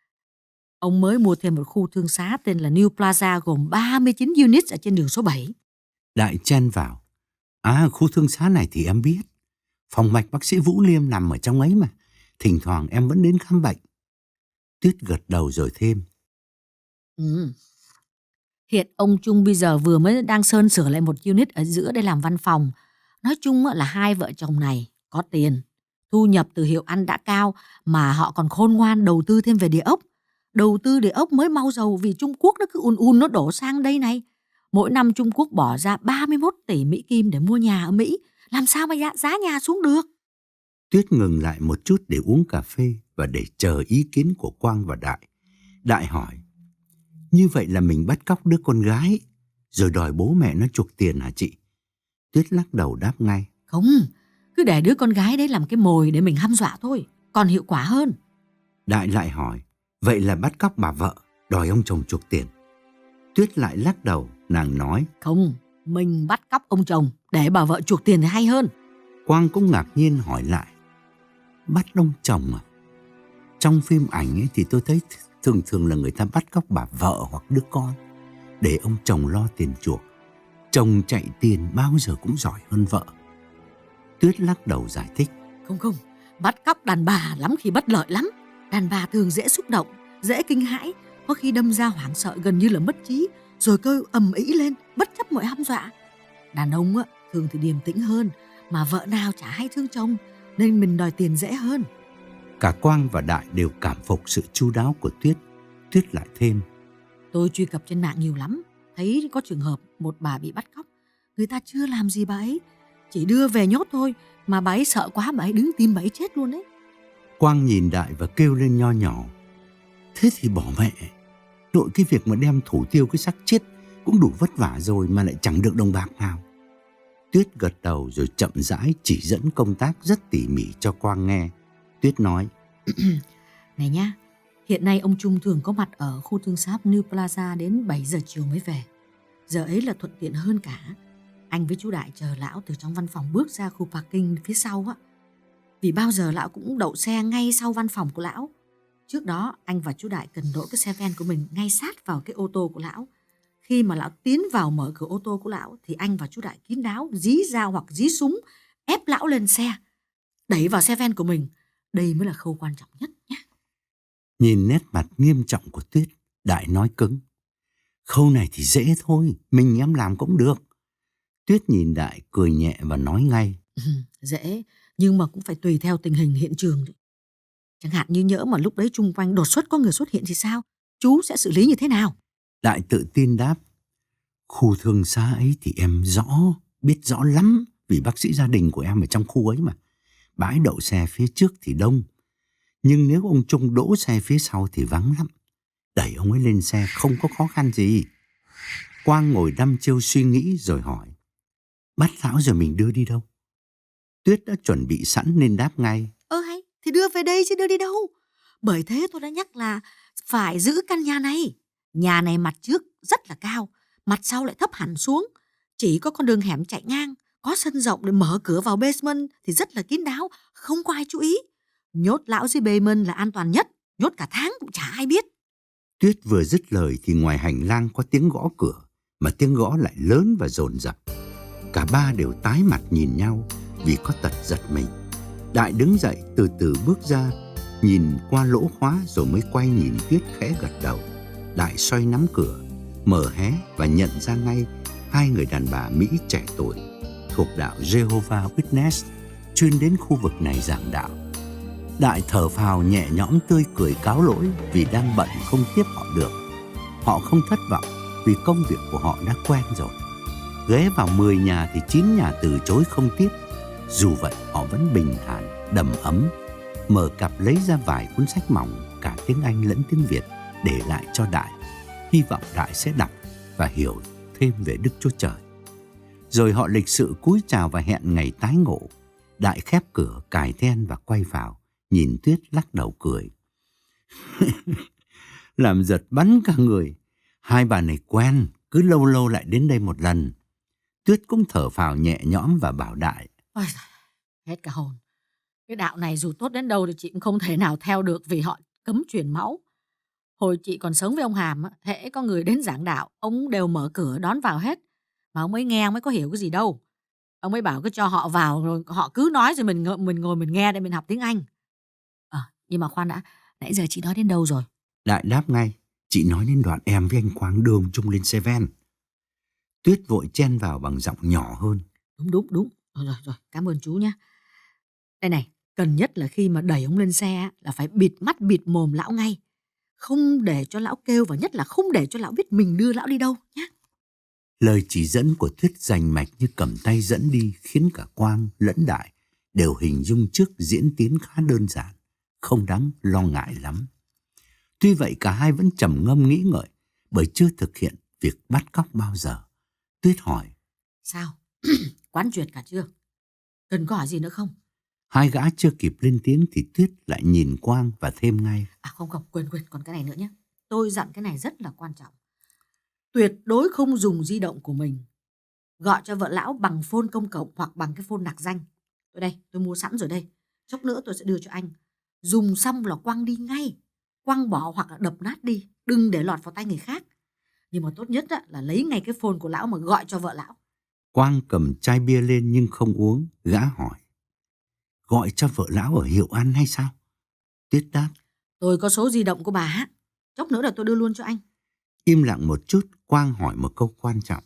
Ông mới mua thêm một khu thương xá tên là New Plaza gồm ba mươi chín units ở trên đường số bảy. Đại chen vào. À, khu thương xá này thì em biết. Phòng mạch bác sĩ Vũ Liêm nằm ở trong ấy mà. Thỉnh thoảng em vẫn đến khám bệnh. Tuyết gật đầu rồi thêm. Ừ. Hiện ông Trung bây giờ vừa mới đang sơn sửa lại một unit ở giữa để làm văn phòng. Nói chung là hai vợ chồng này có tiền. Thu nhập từ hiệu ăn đã cao mà họ còn khôn ngoan đầu tư thêm về địa ốc. Đầu tư địa ốc mới mau giàu vì Trung Quốc nó cứ ùn ùn nó đổ sang đây này. Mỗi năm Trung Quốc bỏ ra ba mươi mốt tỷ Mỹ Kim để mua nhà ở Mỹ. Làm sao mà giá, giá nhà xuống được? Tuyết ngừng lại một chút để uống cà phê và để chờ ý kiến của Quang và Đại. Đại hỏi, như vậy là mình bắt cóc đứa con gái rồi đòi bố mẹ nó chuộc tiền hả chị? Tuyết lắc đầu đáp ngay, Không, cứ để đứa con gái đấy làm cái mồi để mình hăm dọa thôi, còn hiệu quả hơn. Đại lại hỏi, vậy là bắt cóc bà vợ, đòi ông chồng chuộc tiền? Tuyết lại lắc đầu, nàng nói, Không, mình bắt cóc ông chồng để bà vợ chuộc tiền thì hay hơn. Quang cũng ngạc nhiên hỏi lại, bắt ông chồng à? Trong phim ảnh ấy thì tôi thấy thường thường là người ta bắt cóc bà vợ hoặc đứa con để ông chồng lo tiền chuộc. Chồng chạy tiền bao giờ cũng giỏi hơn vợ. Tuyết lắc đầu giải thích, Không không, bắt cóc đàn bà lắm khi bất lợi lắm. Đàn bà thường dễ xúc động, dễ kinh hãi, có khi đâm ra hoảng sợ gần như là mất trí, rồi kêu ầm ĩ lên, bất chấp mọi hăm dọa. Đàn ông á, thường thì điềm tĩnh hơn, mà vợ nào chả hay thương chồng, nên mình đòi tiền dễ hơn. cả Quang và Đại đều cảm phục sự chu đáo của Tuyết. Tuyết lại thêm, Tôi truy cập trên mạng nhiều lắm, thấy có trường hợp một bà bị bắt cóc, người ta chưa làm gì bà ấy, chỉ đưa về nhốt thôi, mà bà ấy sợ quá bà ấy đứng tim bà ấy chết luôn đấy. Quang nhìn Đại và kêu lên nho nhỏ, thế thì bỏ mẹ. Nội cái việc mà đem thủ tiêu cái xác chết cũng đủ vất vả rồi mà lại chẳng được đồng bạc nào. Tuyết gật đầu rồi chậm rãi chỉ dẫn công tác rất tỉ mỉ cho Quang nghe. Tuyết nói, Này nhá, hiện nay ông Trung thường có mặt ở khu thương xáp New Plaza đến bảy giờ chiều mới về. Giờ ấy là thuận tiện hơn cả. Anh với chú Đại chờ lão từ trong văn phòng bước ra khu parking phía sau á. Vì bao giờ lão cũng đậu xe ngay sau văn phòng của lão. Trước đó anh và chú Đại cần đỗ cái xe van của mình ngay sát vào cái ô tô của lão. Khi mà lão tiến vào mở cửa ô tô của lão thì anh và chú Đại kín đáo dí dao hoặc dí súng ép lão lên xe, đẩy vào xe van của mình. Đây mới là khâu quan trọng nhất nhé. nhìn nét mặt nghiêm trọng của Tuyết, Đại nói cứng, khâu này thì dễ thôi, mình em làm cũng được. Tuyết nhìn Đại cười nhẹ và nói ngay, Ừ, dễ, nhưng mà cũng phải tùy theo tình hình hiện trường. Chẳng hạn như nhỡ mà lúc đấy chung quanh đột xuất có người xuất hiện thì sao? Chú sẽ xử lý như thế nào? Đại tự tin đáp, khu thương xá ấy thì em rõ, biết rõ lắm, vì bác sĩ gia đình của em ở trong khu ấy mà. Bãi đậu xe phía trước thì đông, nhưng nếu ông Trung đỗ xe phía sau thì vắng lắm. Đẩy ông ấy lên xe không có khó khăn gì. Quang ngồi đăm chiêu suy nghĩ rồi hỏi, bắt lão rồi mình đưa đi đâu? Tuyết đã chuẩn bị sẵn nên đáp ngay, Ơ hay, thì đưa về đây chứ đưa đi đâu? Bởi thế tôi đã nhắc là phải giữ căn nhà này. Nhà này mặt trước rất là cao, mặt sau lại thấp hẳn xuống. Chỉ có con đường hẻm chạy ngang, có sân rộng để mở cửa vào basement thì rất là kín đáo, không có ai chú ý. Nhốt lão dưới basement là an toàn nhất, nhốt cả tháng cũng chả ai biết. Tuyết vừa dứt lời thì ngoài hành lang có tiếng gõ cửa, mà tiếng gõ lại lớn và dồn dập. Cả ba đều tái mặt nhìn nhau vì có tật giật mình. Đại đứng dậy từ từ bước ra, nhìn qua lỗ khóa rồi mới quay nhìn Tuyết khẽ gật đầu. Đại xoay nắm cửa, mở hé và nhận ra ngay hai người đàn bà Mỹ trẻ tuổi thuộc đạo Jehovah Witness chuyên đến khu vực này giảng đạo. Đại thở phào nhẹ nhõm tươi cười cáo lỗi vì đang bận không tiếp họ được. Họ không thất vọng vì công việc của họ đã quen rồi. Ghé vào mười nhà thì chín nhà từ chối không tiếp. Dù vậy họ vẫn bình thản, đầm ấm, mở cặp lấy ra vài cuốn sách mỏng cả tiếng Anh lẫn tiếng Việt để lại cho Đại. Hy vọng Đại sẽ đọc và hiểu thêm về Đức Chúa Trời. Rồi họ lịch sự cúi chào và hẹn ngày tái ngộ. Đại khép cửa, cài then và quay vào, nhìn Tuyết lắc đầu cười. Làm giật bắn cả người. Hai bà này quen, cứ lâu lâu lại đến đây một lần. Tuyết cũng thở phào nhẹ nhõm và bảo Đại, Ôi, hết cả hồn. Cái đạo này dù tốt đến đâu thì chị cũng không thể nào theo được vì họ cấm truyền máu. Hồi chị còn sống với ông Hàm, hễ có người đến giảng đạo, ông đều mở cửa đón vào hết. Mà ông ấy nghe, ông ấy có hiểu cái gì đâu. Ông ấy bảo cứ cho họ vào rồi họ cứ nói rồi mình mình ngồi mình nghe để mình học tiếng Anh. À, nhưng mà khoan đã, nãy giờ chị nói đến đâu rồi? Đại đáp ngay, chị nói đến đoạn em với anh Quang đưa ông Trung lên xe van. Tuyết vội chen vào bằng giọng nhỏ hơn. Đúng đúng đúng, rồi rồi, rồi. Cảm ơn chú nhé. Đây này, cần nhất là khi mà đẩy ông lên xe là phải bịt mắt bịt mồm lão ngay. Không để cho lão kêu và nhất là không để cho lão biết mình đưa lão đi đâu nhé. Lời chỉ dẫn của Tuyết rành mạch như cầm tay dẫn đi khiến cả Quang lẫn Đại đều hình dung trước diễn tiến khá đơn giản, không đáng lo ngại lắm. Tuy vậy cả hai vẫn trầm ngâm nghĩ ngợi bởi chưa thực hiện việc bắt cóc bao giờ. Tuyết hỏi: Sao? Quán duyệt cả chưa? Cần có hỏi gì nữa không? Hai gã chưa kịp lên tiếng thì Tuyết lại nhìn Quang và thêm ngay: À không không, quên quên, còn cái này nữa nhé. Tôi dặn cái này rất là quan trọng. Tuyệt đối không dùng di động của mình gọi cho vợ lão bằng phone công cộng hoặc bằng cái phone nặc danh. Tôi đây, tôi mua sẵn rồi đây. Chốc nữa tôi sẽ đưa cho anh. Dùng xong là quăng đi ngay. Quăng bỏ hoặc là đập nát đi. Đừng để lọt vào tay người khác. Nhưng mà tốt nhất là lấy ngay cái phone của lão mà gọi cho vợ lão. Quang cầm chai bia lên nhưng không uống. Gã hỏi: Gọi cho vợ lão ở Hiệu An hay sao? Tuyết đáp: Tôi có số di động của bà. Chốc nữa là tôi đưa luôn cho anh. Im lặng một chút, Quang hỏi một câu quan trọng: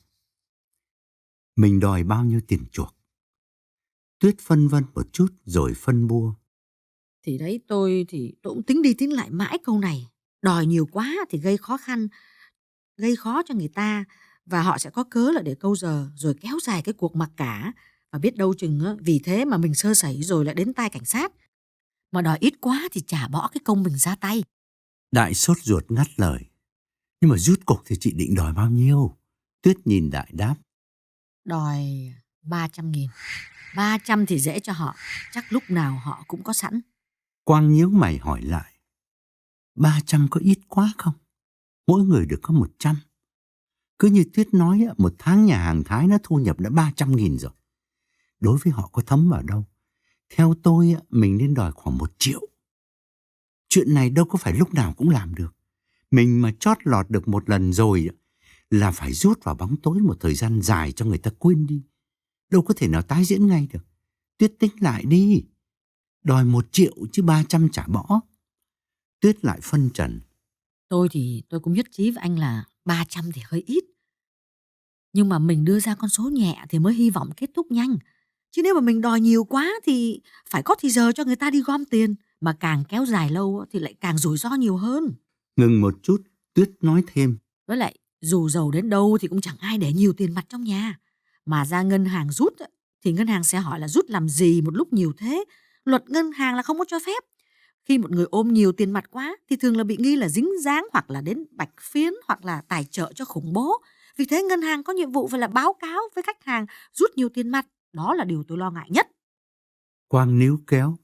Mình đòi bao nhiêu tiền chuộc? Tuyết phân vân một chút rồi phân bua: Thì đấy, tôi thì tôi cũng tính đi tính lại mãi câu này. Đòi nhiều quá thì gây khó khăn, gây khó cho người ta, và họ sẽ có cớ là để câu giờ rồi kéo dài cái cuộc mặc cả. Và biết đâu chừng vì thế mà mình sơ sẩy rồi lại đến tai cảnh sát. Mà đòi ít quá thì chả bỏ cái công mình ra tay. Đại sốt ruột ngắt lời: Nhưng mà rút cục thì chị định đòi bao nhiêu? Tuyết nhìn Đại đáp: Đòi ba trăm nghìn. ba trăm thì dễ cho họ, chắc lúc nào họ cũng có sẵn. Quang nhíu mày hỏi lại: Ba trăm có ít quá không? Mỗi người được có một trăm. Cứ như Tuyết nói, một tháng nhà hàng Thái nó thu nhập đã ba trăm nghìn rồi. Đối với họ có thấm vào đâu. Theo tôi, mình nên đòi khoảng một triệu. Chuyện này đâu có phải lúc nào cũng làm được. Mình mà chót lọt được một lần rồi là phải rút vào bóng tối một thời gian dài cho người ta quên đi. Đâu có thể nào tái diễn ngay được. Tuyết tính lại đi. Đòi một triệu chứ ba trăm chả bỏ. Tuyết lại phân trần: Tôi thì tôi cũng nhất trí với anh là ba trăm thì hơi ít. Nhưng mà mình đưa ra con số nhẹ thì mới hy vọng kết thúc nhanh. Chứ nếu mà mình đòi nhiều quá thì phải có thì giờ cho người ta đi gom tiền. Mà càng kéo dài lâu thì lại càng rủi ro nhiều hơn. Ngừng một chút, Tuyết nói thêm: Với lại dù giàu đến đâu thì cũng chẳng ai để nhiều tiền mặt trong nhà. Mà ra ngân hàng rút thì ngân hàng sẽ hỏi là rút làm gì một lúc nhiều thế. Luật ngân hàng là không có cho phép. Khi một người ôm nhiều tiền mặt quá thì thường là bị nghi là dính dáng hoặc là đến bạch phiến hoặc là tài trợ cho khủng bố. Vì thế ngân hàng có nhiệm vụ phải là báo cáo với khách hàng rút nhiều tiền mặt. Đó là điều tôi lo ngại nhất. Quang níu kéo: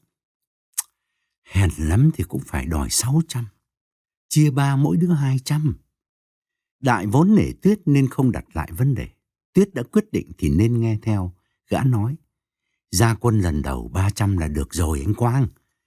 Hèn lắm thì cũng phải đòi sáu trăm. Chia ba mỗi đứa hai trăm. Đại vốn nể Tuyết nên không đặt lại vấn đề. Tuyết đã quyết định thì nên nghe theo. Gã nói: Ra quân lần đầu ba trăm là được rồi anh Quang.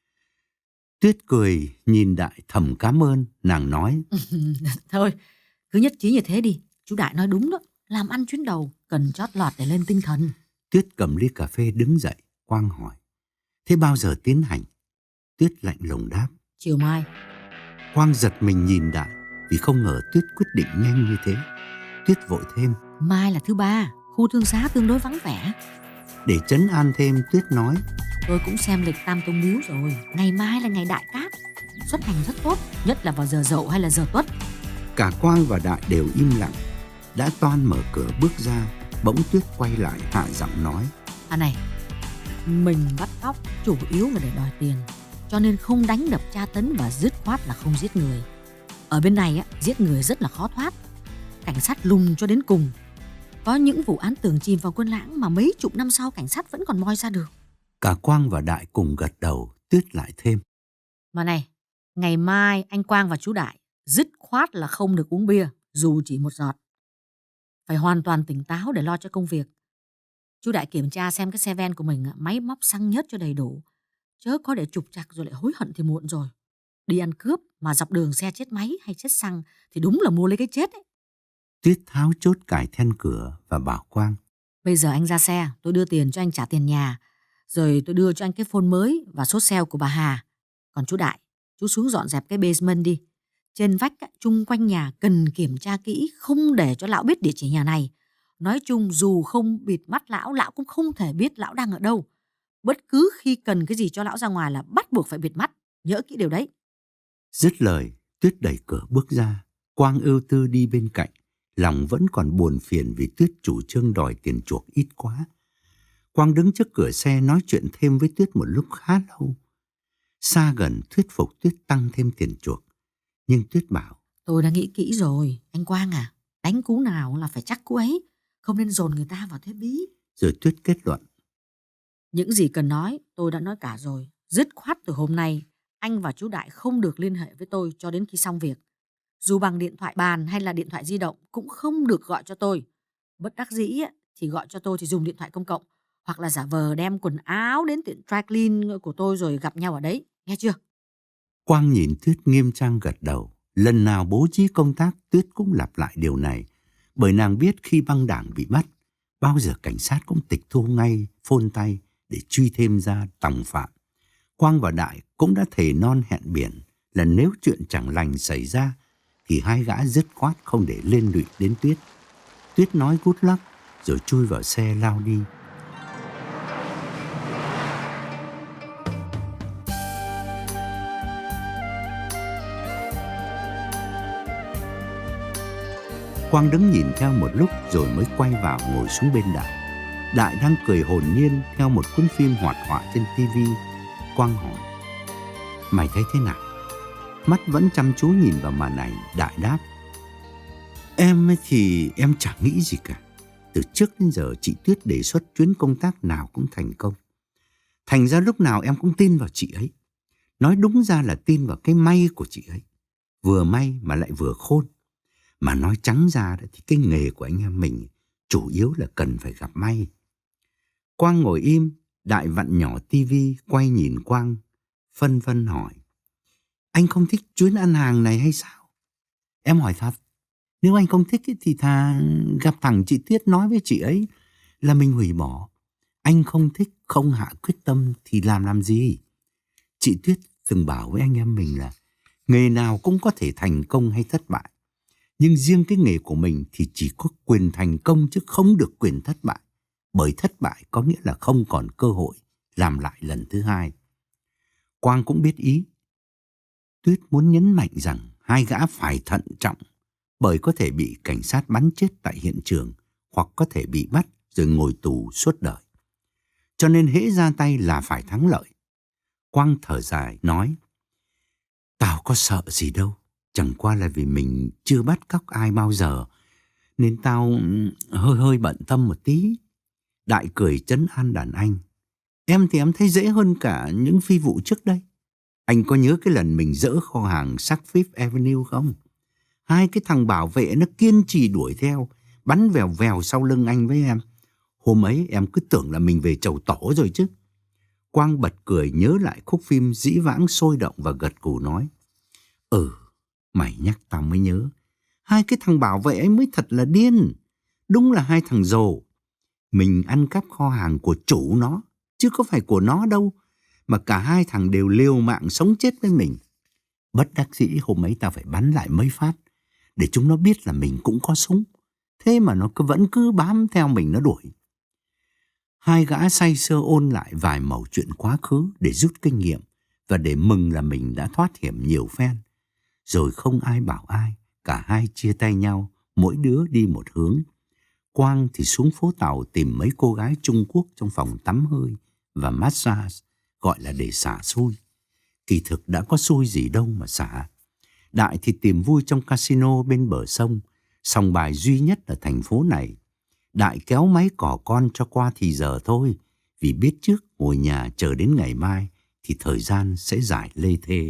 Tuyết cười nhìn Đại thầm cảm ơn. Nàng nói: Thôi, cứ nhất trí như thế đi. Chú Đại nói đúng đó. Làm ăn chuyến đầu cần chót lọt để lên tinh thần. Tuyết cầm ly cà phê đứng dậy. Quang hỏi: Thế bao giờ tiến hành? Tuyết lạnh lùng đáp: Chiều mai. Quang giật mình nhìn Đại vì không ngờ Tuyết quyết định nhanh như thế. Tuyết vội thêm: Mai là thứ ba, khu thương xá tương đối vắng vẻ. Để trấn an thêm, Tuyết nói: Tôi cũng xem lịch Tam Tông Miếu rồi. Ngày mai là ngày đại cát, xuất hành rất tốt, nhất là vào giờ dậu hay là giờ tuất. Cả Quang và Đại đều im lặng. Đã toan mở cửa bước ra, bỗng Tuyết quay lại hạ giọng nói: À này, mình bắt cóc chủ yếu là để đòi tiền, cho nên không đánh đập tra tấn và dứt khoát là không giết người. Ở bên này á, giết người rất là khó thoát. Cảnh sát lùng cho đến cùng. Có những vụ án tường chìm vào quân lãng mà mấy chục năm sau cảnh sát vẫn còn moi ra được. Cả Quang và Đại cùng gật đầu. Tuyết lại thêm: Mà này, ngày mai anh Quang và chú Đại dứt khoát là không được uống bia, dù chỉ một giọt. Phải hoàn toàn tỉnh táo để lo cho công việc. Chú Đại kiểm tra xem cái xe ven của mình máy móc xăng nhớt cho đầy đủ. Chớ có để trục trặc rồi lại hối hận thì muộn rồi. Đi ăn cướp mà dọc đường xe chết máy hay chết xăng thì đúng là mua lấy cái chết ấy. Tuyết tháo chốt cài then cửa và bảo Quang: Bây giờ anh ra xe, tôi đưa tiền cho anh trả tiền nhà. Rồi tôi đưa cho anh cái phone mới và số cell của bà Hà. Còn chú Đại, chú xuống dọn dẹp cái basement đi. Trên vách chung quanh nhà cần kiểm tra kỹ, không để cho lão biết địa chỉ nhà này. Nói chung dù không bịt mắt lão, lão cũng không thể biết lão đang ở đâu. Bất cứ khi cần cái gì cho lão ra ngoài là bắt buộc phải bịt mắt. Nhớ kỹ điều đấy. Dứt lời, Tuyết đẩy cửa bước ra. Quang ưu tư đi bên cạnh, lòng vẫn còn buồn phiền vì Tuyết chủ trương đòi tiền chuộc ít quá. Quang đứng trước cửa xe nói chuyện thêm với Tuyết một lúc khá lâu. Xa gần thuyết phục Tuyết tăng thêm tiền chuộc. Nhưng Tuyết bảo: Tôi đã nghĩ kỹ rồi, anh Quang à. Đánh cú nào là phải chắc cú ấy. Không nên dồn người ta vào thế bí. Rồi Tuyết kết luận: Những gì cần nói, tôi đã nói cả rồi. Dứt khoát từ hôm nay, anh và chú Đại không được liên hệ với tôi cho đến khi xong việc. Dù bằng điện thoại bàn hay là điện thoại di động cũng không được gọi cho tôi. Bất đắc dĩ thì gọi cho tôi thì dùng điện thoại công cộng, hoặc là giả vờ đem quần áo đến tiệm dry clean của tôi rồi gặp nhau ở đấy. Nghe chưa? Quang nhìn Tuyết nghiêm trang gật đầu. Lần nào bố trí công tác, Tuyết cũng lặp lại điều này. Bởi nàng biết khi băng đảng bị bắt, bao giờ cảnh sát cũng tịch thu ngay phone tay để truy thêm ra tòng phạm. Quang và Đại cũng đã thề non hẹn biển là nếu chuyện chẳng lành xảy ra thì hai gã dứt khoát không để liên lụy đến Tuyết. Tuyết nói good luck rồi chui vào xe lao đi. Quang đứng nhìn theo một lúc rồi mới quay vào ngồi xuống bên Đại. Đại đang cười hồn nhiên theo một cuốn phim hoạt họa trên tivi. Quang hỏi: Mày thấy thế nào? Mắt vẫn chăm chú nhìn vào màn ảnh. Đại đáp: Em ấy thì em chẳng nghĩ gì cả. Từ trước đến giờ chị Tuyết đề xuất chuyến công tác nào cũng thành công. Thành ra lúc nào em cũng tin vào chị ấy. Nói đúng ra là tin vào cái may của chị ấy. Vừa may mà lại vừa khôn. Mà nói trắng ra thì cái nghề của anh em mình chủ yếu là cần phải gặp may. Quang ngồi im. Đại vặn nhỏ tivi quay nhìn Quang, phân vân hỏi: Anh không thích chuyến ăn hàng này hay sao? Em hỏi thật, nếu anh không thích thì thà gặp thẳng chị Tuyết nói với chị ấy là mình hủy bỏ. Anh không thích, không hạ quyết tâm thì làm làm gì? Chị Tuyết từng bảo với anh em mình là nghề nào cũng có thể thành công hay thất bại. Nhưng riêng cái nghề của mình thì chỉ có quyền thành công chứ không được quyền thất bại. Bởi thất bại có nghĩa là không còn cơ hội làm lại lần thứ hai. Quang cũng biết ý. Tuyết muốn nhấn mạnh rằng hai gã phải thận trọng, bởi có thể bị cảnh sát bắn chết tại hiện trường hoặc có thể bị bắt rồi ngồi tù suốt đời. Cho nên hễ ra tay là phải thắng lợi. Quang thở dài nói: Tao có sợ gì đâu. Chẳng qua là vì mình chưa bắt cóc ai bao giờ nên tao hơi hơi bận tâm một tí. Đại cười trấn an đàn anh: Em thì em thấy dễ hơn cả những phi vụ trước đây. Anh có nhớ cái lần mình dỡ kho hàng sắc Fifth Avenue không? Hai cái thằng bảo vệ nó kiên trì đuổi theo, bắn vèo vèo sau lưng anh với em. Hôm ấy em cứ tưởng là mình về chầu tổ rồi chứ. Quang bật cười nhớ lại khúc phim dĩ vãng sôi động và gật gù nói: Ừ, mày nhắc tao mới nhớ. Hai cái thằng bảo vệ ấy mới thật là điên. Đúng là hai thằng rồ. Mình ăn cắp kho hàng của chủ nó, chứ có phải của nó đâu. Mà cả hai thằng đều liều mạng sống chết với mình. Bất đắc dĩ hôm ấy tao phải bắn lại mấy phát để chúng nó biết là mình cũng có súng. Thế mà nó cứ vẫn cứ bám theo mình nó đuổi. Hai gã say sưa ôn lại vài mẩu chuyện quá khứ để rút kinh nghiệm và để mừng là mình đã thoát hiểm nhiều phen. Rồi không ai bảo ai, cả hai chia tay nhau, mỗi đứa đi một hướng. Quang thì xuống phố Tàu tìm mấy cô gái Trung Quốc trong phòng tắm hơi và massage, gọi là để xả xui. Kỳ thực đã có xui gì đâu mà xả. Đại thì tìm vui trong casino bên bờ sông, sòng bài duy nhất ở thành phố này. Đại kéo máy cỏ con cho qua thì giờ thôi, vì biết trước ngồi nhà chờ đến ngày mai thì thời gian sẽ giải lê thê.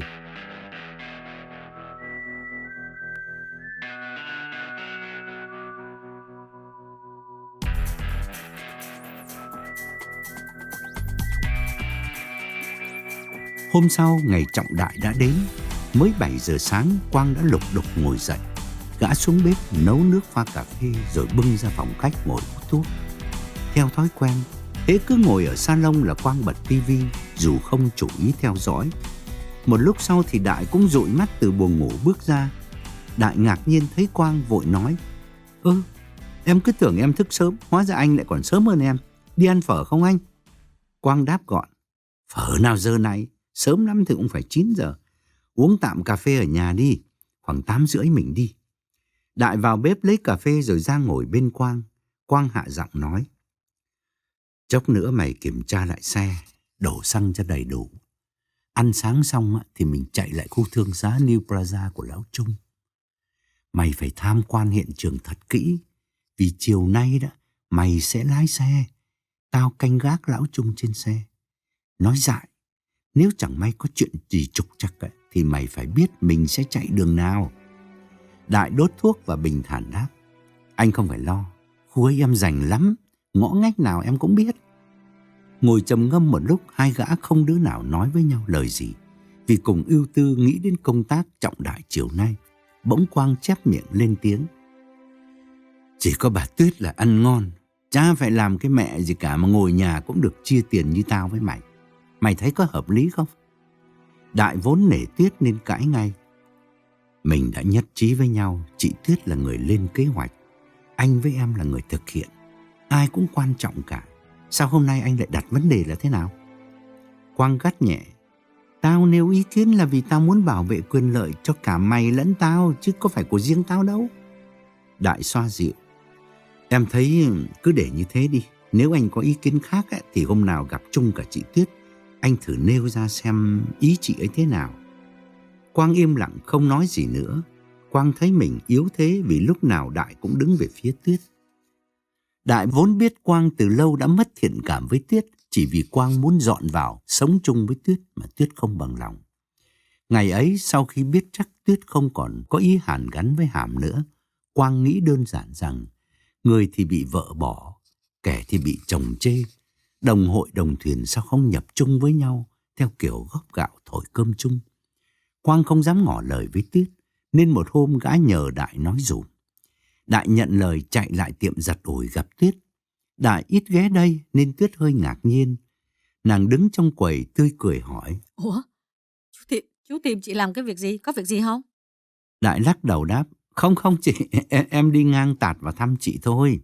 Hôm sau, ngày trọng đại đã đến. Mới bảy giờ sáng, Quang đã lục đục ngồi dậy. Gã xuống bếp nấu nước pha cà phê rồi bưng ra phòng khách ngồi hút thuốc. Theo thói quen, hễ cứ ngồi ở salon là Quang bật tivi dù không chú ý theo dõi. Một lúc sau thì Đại cũng dụi mắt từ buồng ngủ bước ra. Đại ngạc nhiên thấy Quang vội nói: Ơ, em cứ tưởng em thức sớm, hóa ra anh lại còn sớm hơn em. Đi ăn phở không anh? Quang đáp gọn: Phở nào giờ này, sớm lắm thì cũng phải chín giờ. Uống tạm cà phê ở nhà đi, khoảng tám rưỡi mình đi. Đại vào bếp lấy cà phê rồi ra ngồi bên Quang. Quang hạ giọng nói: chốc nữa mày kiểm tra lại xe, đổ xăng cho đầy đủ. Ăn sáng xong thì mình chạy lại khu thương xá New Plaza của Lão Trung. Mày phải tham quan hiện trường thật kỹ, vì chiều nay đó mày sẽ lái xe, tao canh gác Lão Trung trên xe. Nói dại, nếu chẳng may có chuyện gì trục trặc thì mày phải biết mình sẽ chạy đường nào. Đại đốt thuốc và bình thản đáp: anh không phải lo, khu ấy em rành lắm, ngõ ngách nào em cũng biết. Ngồi trầm ngâm một lúc, hai gã không đứa nào nói với nhau lời gì, vì cùng ưu tư nghĩ đến công tác trọng đại chiều nay. Bỗng Quang chép miệng lên tiếng: chỉ có bà Tuyết là ăn ngon, chả phải làm cái mẹ gì cả mà ngồi nhà cũng được chia tiền như tao với mày. Mày thấy có hợp lý không? Đại vốn nể Tuyết nên cãi ngay: mình đã nhất trí với nhau, chị Tuyết là người lên kế hoạch, anh với em là người thực hiện, ai cũng quan trọng cả. Sao hôm nay anh lại đặt vấn đề là thế nào? Quang gắt nhẹ: tao nêu ý kiến là vì tao muốn bảo vệ quyền lợi cho cả mày lẫn tao, chứ có phải của riêng tao đâu. Đại xoa dịu: em thấy cứ để như thế đi. Nếu anh có ý kiến khác ấy, thì hôm nào gặp chung cả chị Tuyết, anh thử nêu ra xem ý chị ấy thế nào. Quang im lặng không nói gì nữa. Quang thấy mình yếu thế vì lúc nào Đại cũng đứng về phía Tuyết. Đại vốn biết Quang từ lâu đã mất thiện cảm với Tuyết, chỉ vì Quang muốn dọn vào sống chung với Tuyết mà Tuyết không bằng lòng. Ngày ấy, sau khi biết chắc Tuyết không còn có ý hàn gắn với Hàm nữa, Quang nghĩ đơn giản rằng người thì bị vợ bỏ, kẻ thì bị chồng chê. Đồng hội đồng thuyền sao không nhập chung với nhau theo kiểu gốc gạo thổi cơm chung. Quang không dám ngỏ lời với Tuyết, nên một hôm gã nhờ Đại nói dùm. Đại nhận lời chạy lại tiệm giặt ủi gặp Tuyết. Đại ít ghé đây nên Tuyết hơi ngạc nhiên. Nàng đứng trong quầy tươi cười hỏi: ủa, chú tìm, chú tìm chị làm cái việc gì? Có việc gì không? Đại lắc đầu đáp: không không chị, em, em đi ngang tạt vào thăm chị thôi.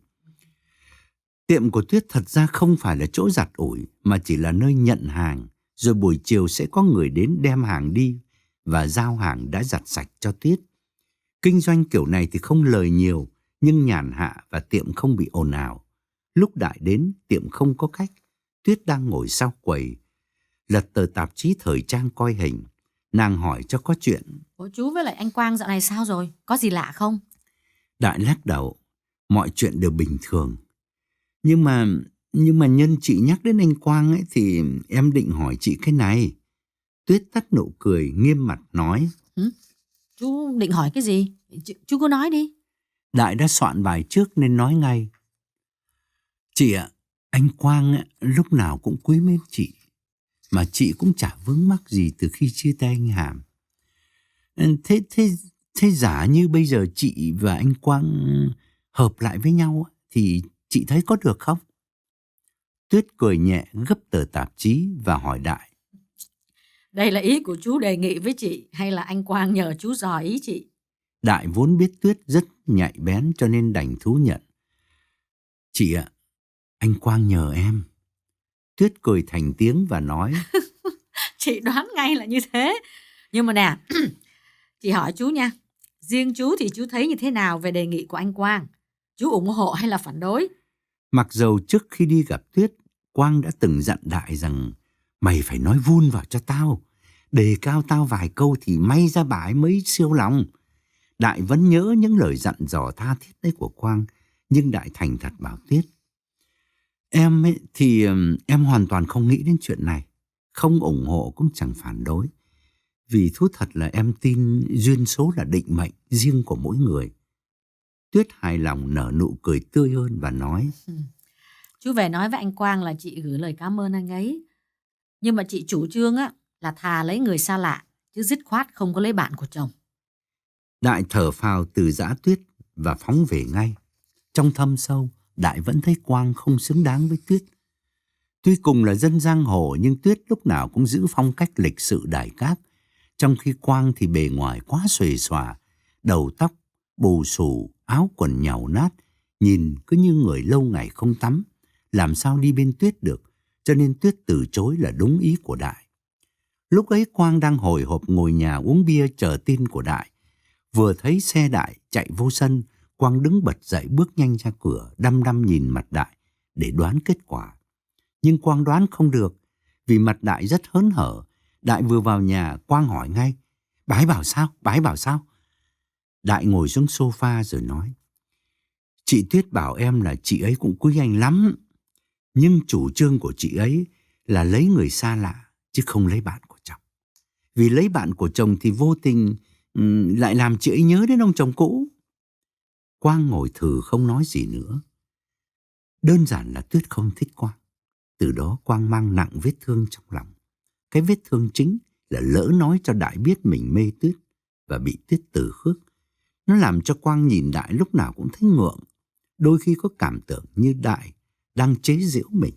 Tiệm của Tuyết thật ra không phải là chỗ giặt ủi, mà chỉ là nơi nhận hàng, rồi buổi chiều sẽ có người đến đem hàng đi và giao hàng đã giặt sạch cho Tuyết. Kinh doanh kiểu này thì không lời nhiều, nhưng nhàn hạ và tiệm không bị ồn ào. Lúc Đại đến, tiệm không có khách. Tuyết đang ngồi sau quầy, lật tờ tạp chí thời trang coi hình. Nàng hỏi cho có chuyện: Ủa chú với lại anh Quang dạo này sao rồi? Có gì lạ không? Đại lắc đầu: mọi chuyện đều bình thường. Nhưng mà, nhưng mà nhân chị nhắc đến anh Quang ấy thì em định hỏi chị cái này. Tuyết tắt nụ cười, nghiêm mặt nói: ừ? Chú định hỏi cái gì? Ch chú cứ nói đi. Đại đã soạn bài trước nên nói ngay: chị ạ, anh Quang ấy, lúc nào cũng quý mến chị, mà chị cũng chả vướng mắc gì từ khi chia tay anh Hàm. Thế, thế, thế giả như bây giờ chị và anh Quang hợp lại với nhau thì chị thấy có được không? Tuyết cười nhẹ, gấp tờ tạp chí và hỏi Đại: đây là ý của chú đề nghị với chị, hay là anh Quang nhờ chú dò ý chị? Đại vốn biết Tuyết rất nhạy bén cho nên đành thú nhận: chị ạ, anh Quang nhờ em. Tuyết cười thành tiếng và nói: chị đoán ngay là như thế. Nhưng mà nè, chị hỏi chú nha, riêng chú thì chú thấy như thế nào về đề nghị của anh Quang? Chú ủng hộ hay là phản đối? Mặc dầu trước khi đi gặp Tuyết, Quang đã từng dặn Đại rằng: mày phải nói vun vào cho tao, đề cao tao vài câu thì may ra bà ấy mới siêu lòng. Đại vẫn nhớ những lời dặn dò tha thiết đấy của Quang, nhưng Đại thành thật bảo Tuyết: em ấy thì em hoàn toàn không nghĩ đến chuyện này, không ủng hộ cũng chẳng phản đối, vì thú thật là em tin duyên số là định mệnh riêng của mỗi người. Tuyết hài lòng nở nụ cười tươi hơn và nói: ừ. Chú về nói với anh Quang là chị gửi lời cảm ơn anh ấy. Nhưng mà chị chủ trương á là thà lấy người xa lạ, chứ dứt khoát không có lấy bạn của chồng. Đại thở phào từ giã Tuyết và phóng về ngay. Trong thâm sâu, Đại vẫn thấy Quang không xứng đáng với Tuyết. Tuy cùng là dân giang hồ, nhưng Tuyết lúc nào cũng giữ phong cách lịch sự đài cát, trong khi Quang thì bề ngoài quá xuề xòa, đầu tóc bù xù, áo quần nhàu nát, nhìn cứ như người lâu ngày không tắm, làm sao đi bên Tuyết được, cho nên Tuyết từ chối là đúng ý của Đại. Lúc ấy Quang đang hồi hộp ngồi nhà uống bia chờ tin của Đại. Vừa thấy xe Đại chạy vô sân, Quang đứng bật dậy bước nhanh ra cửa, đăm đăm nhìn mặt Đại để đoán kết quả. Nhưng Quang đoán không được, vì mặt Đại rất hớn hở. Đại vừa vào nhà, Quang hỏi ngay: "Bà ấy bảo sao? Bà ấy bảo sao?" Đại ngồi xuống sofa rồi nói: "Chị Tuyết bảo em là chị ấy cũng quý anh lắm, nhưng chủ trương của chị ấy là lấy người xa lạ, chứ không lấy bạn của chồng. Vì lấy bạn của chồng thì vô tình um, lại làm chị ấy nhớ đến ông chồng cũ." Quang ngồi thừ không nói gì nữa. Đơn giản là Tuyết không thích Quang. Từ đó Quang mang nặng vết thương trong lòng. Cái vết thương chính là lỡ nói cho Đại biết mình mê Tuyết và bị Tuyết từ khước. Nó làm cho Quang nhìn Đại lúc nào cũng thấy ngượng. Đôi khi có cảm tưởng như Đại đang chế giễu mình.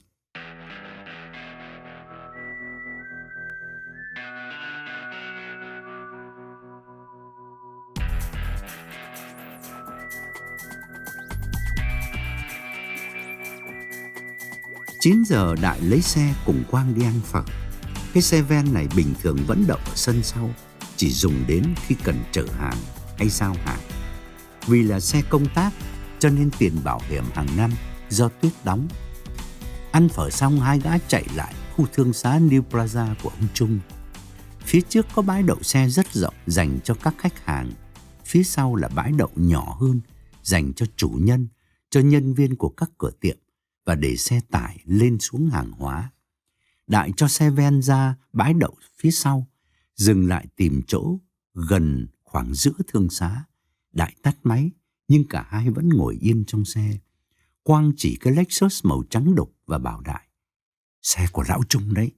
Chín giờ Đại lấy xe cùng Quang đi ăn phở. Cái xe ven này bình thường vẫn đậu ở sân sau, chỉ dùng đến khi cần chở hàng hay giao hàng. Vì là xe công tác cho nên tiền bảo hiểm hàng năm do Tuyết đóng. Ăn phở xong, hai gã chạy lại khu thương xá New Plaza của ông Trung. Phía trước có bãi đậu xe rất rộng dành cho các khách hàng. Phía sau là bãi đậu nhỏ hơn dành cho chủ nhân, cho nhân viên của các cửa tiệm và để xe tải lên xuống hàng hóa. Đại cho xe ven ra bãi đậu phía sau, dừng lại tìm chỗ gần khoảng giữa thương xá. Đại tắt máy, nhưng cả hai vẫn ngồi yên trong xe. Quang chỉ cái Lexus màu trắng đục và bảo Đại: "Xe của lão Trung đấy."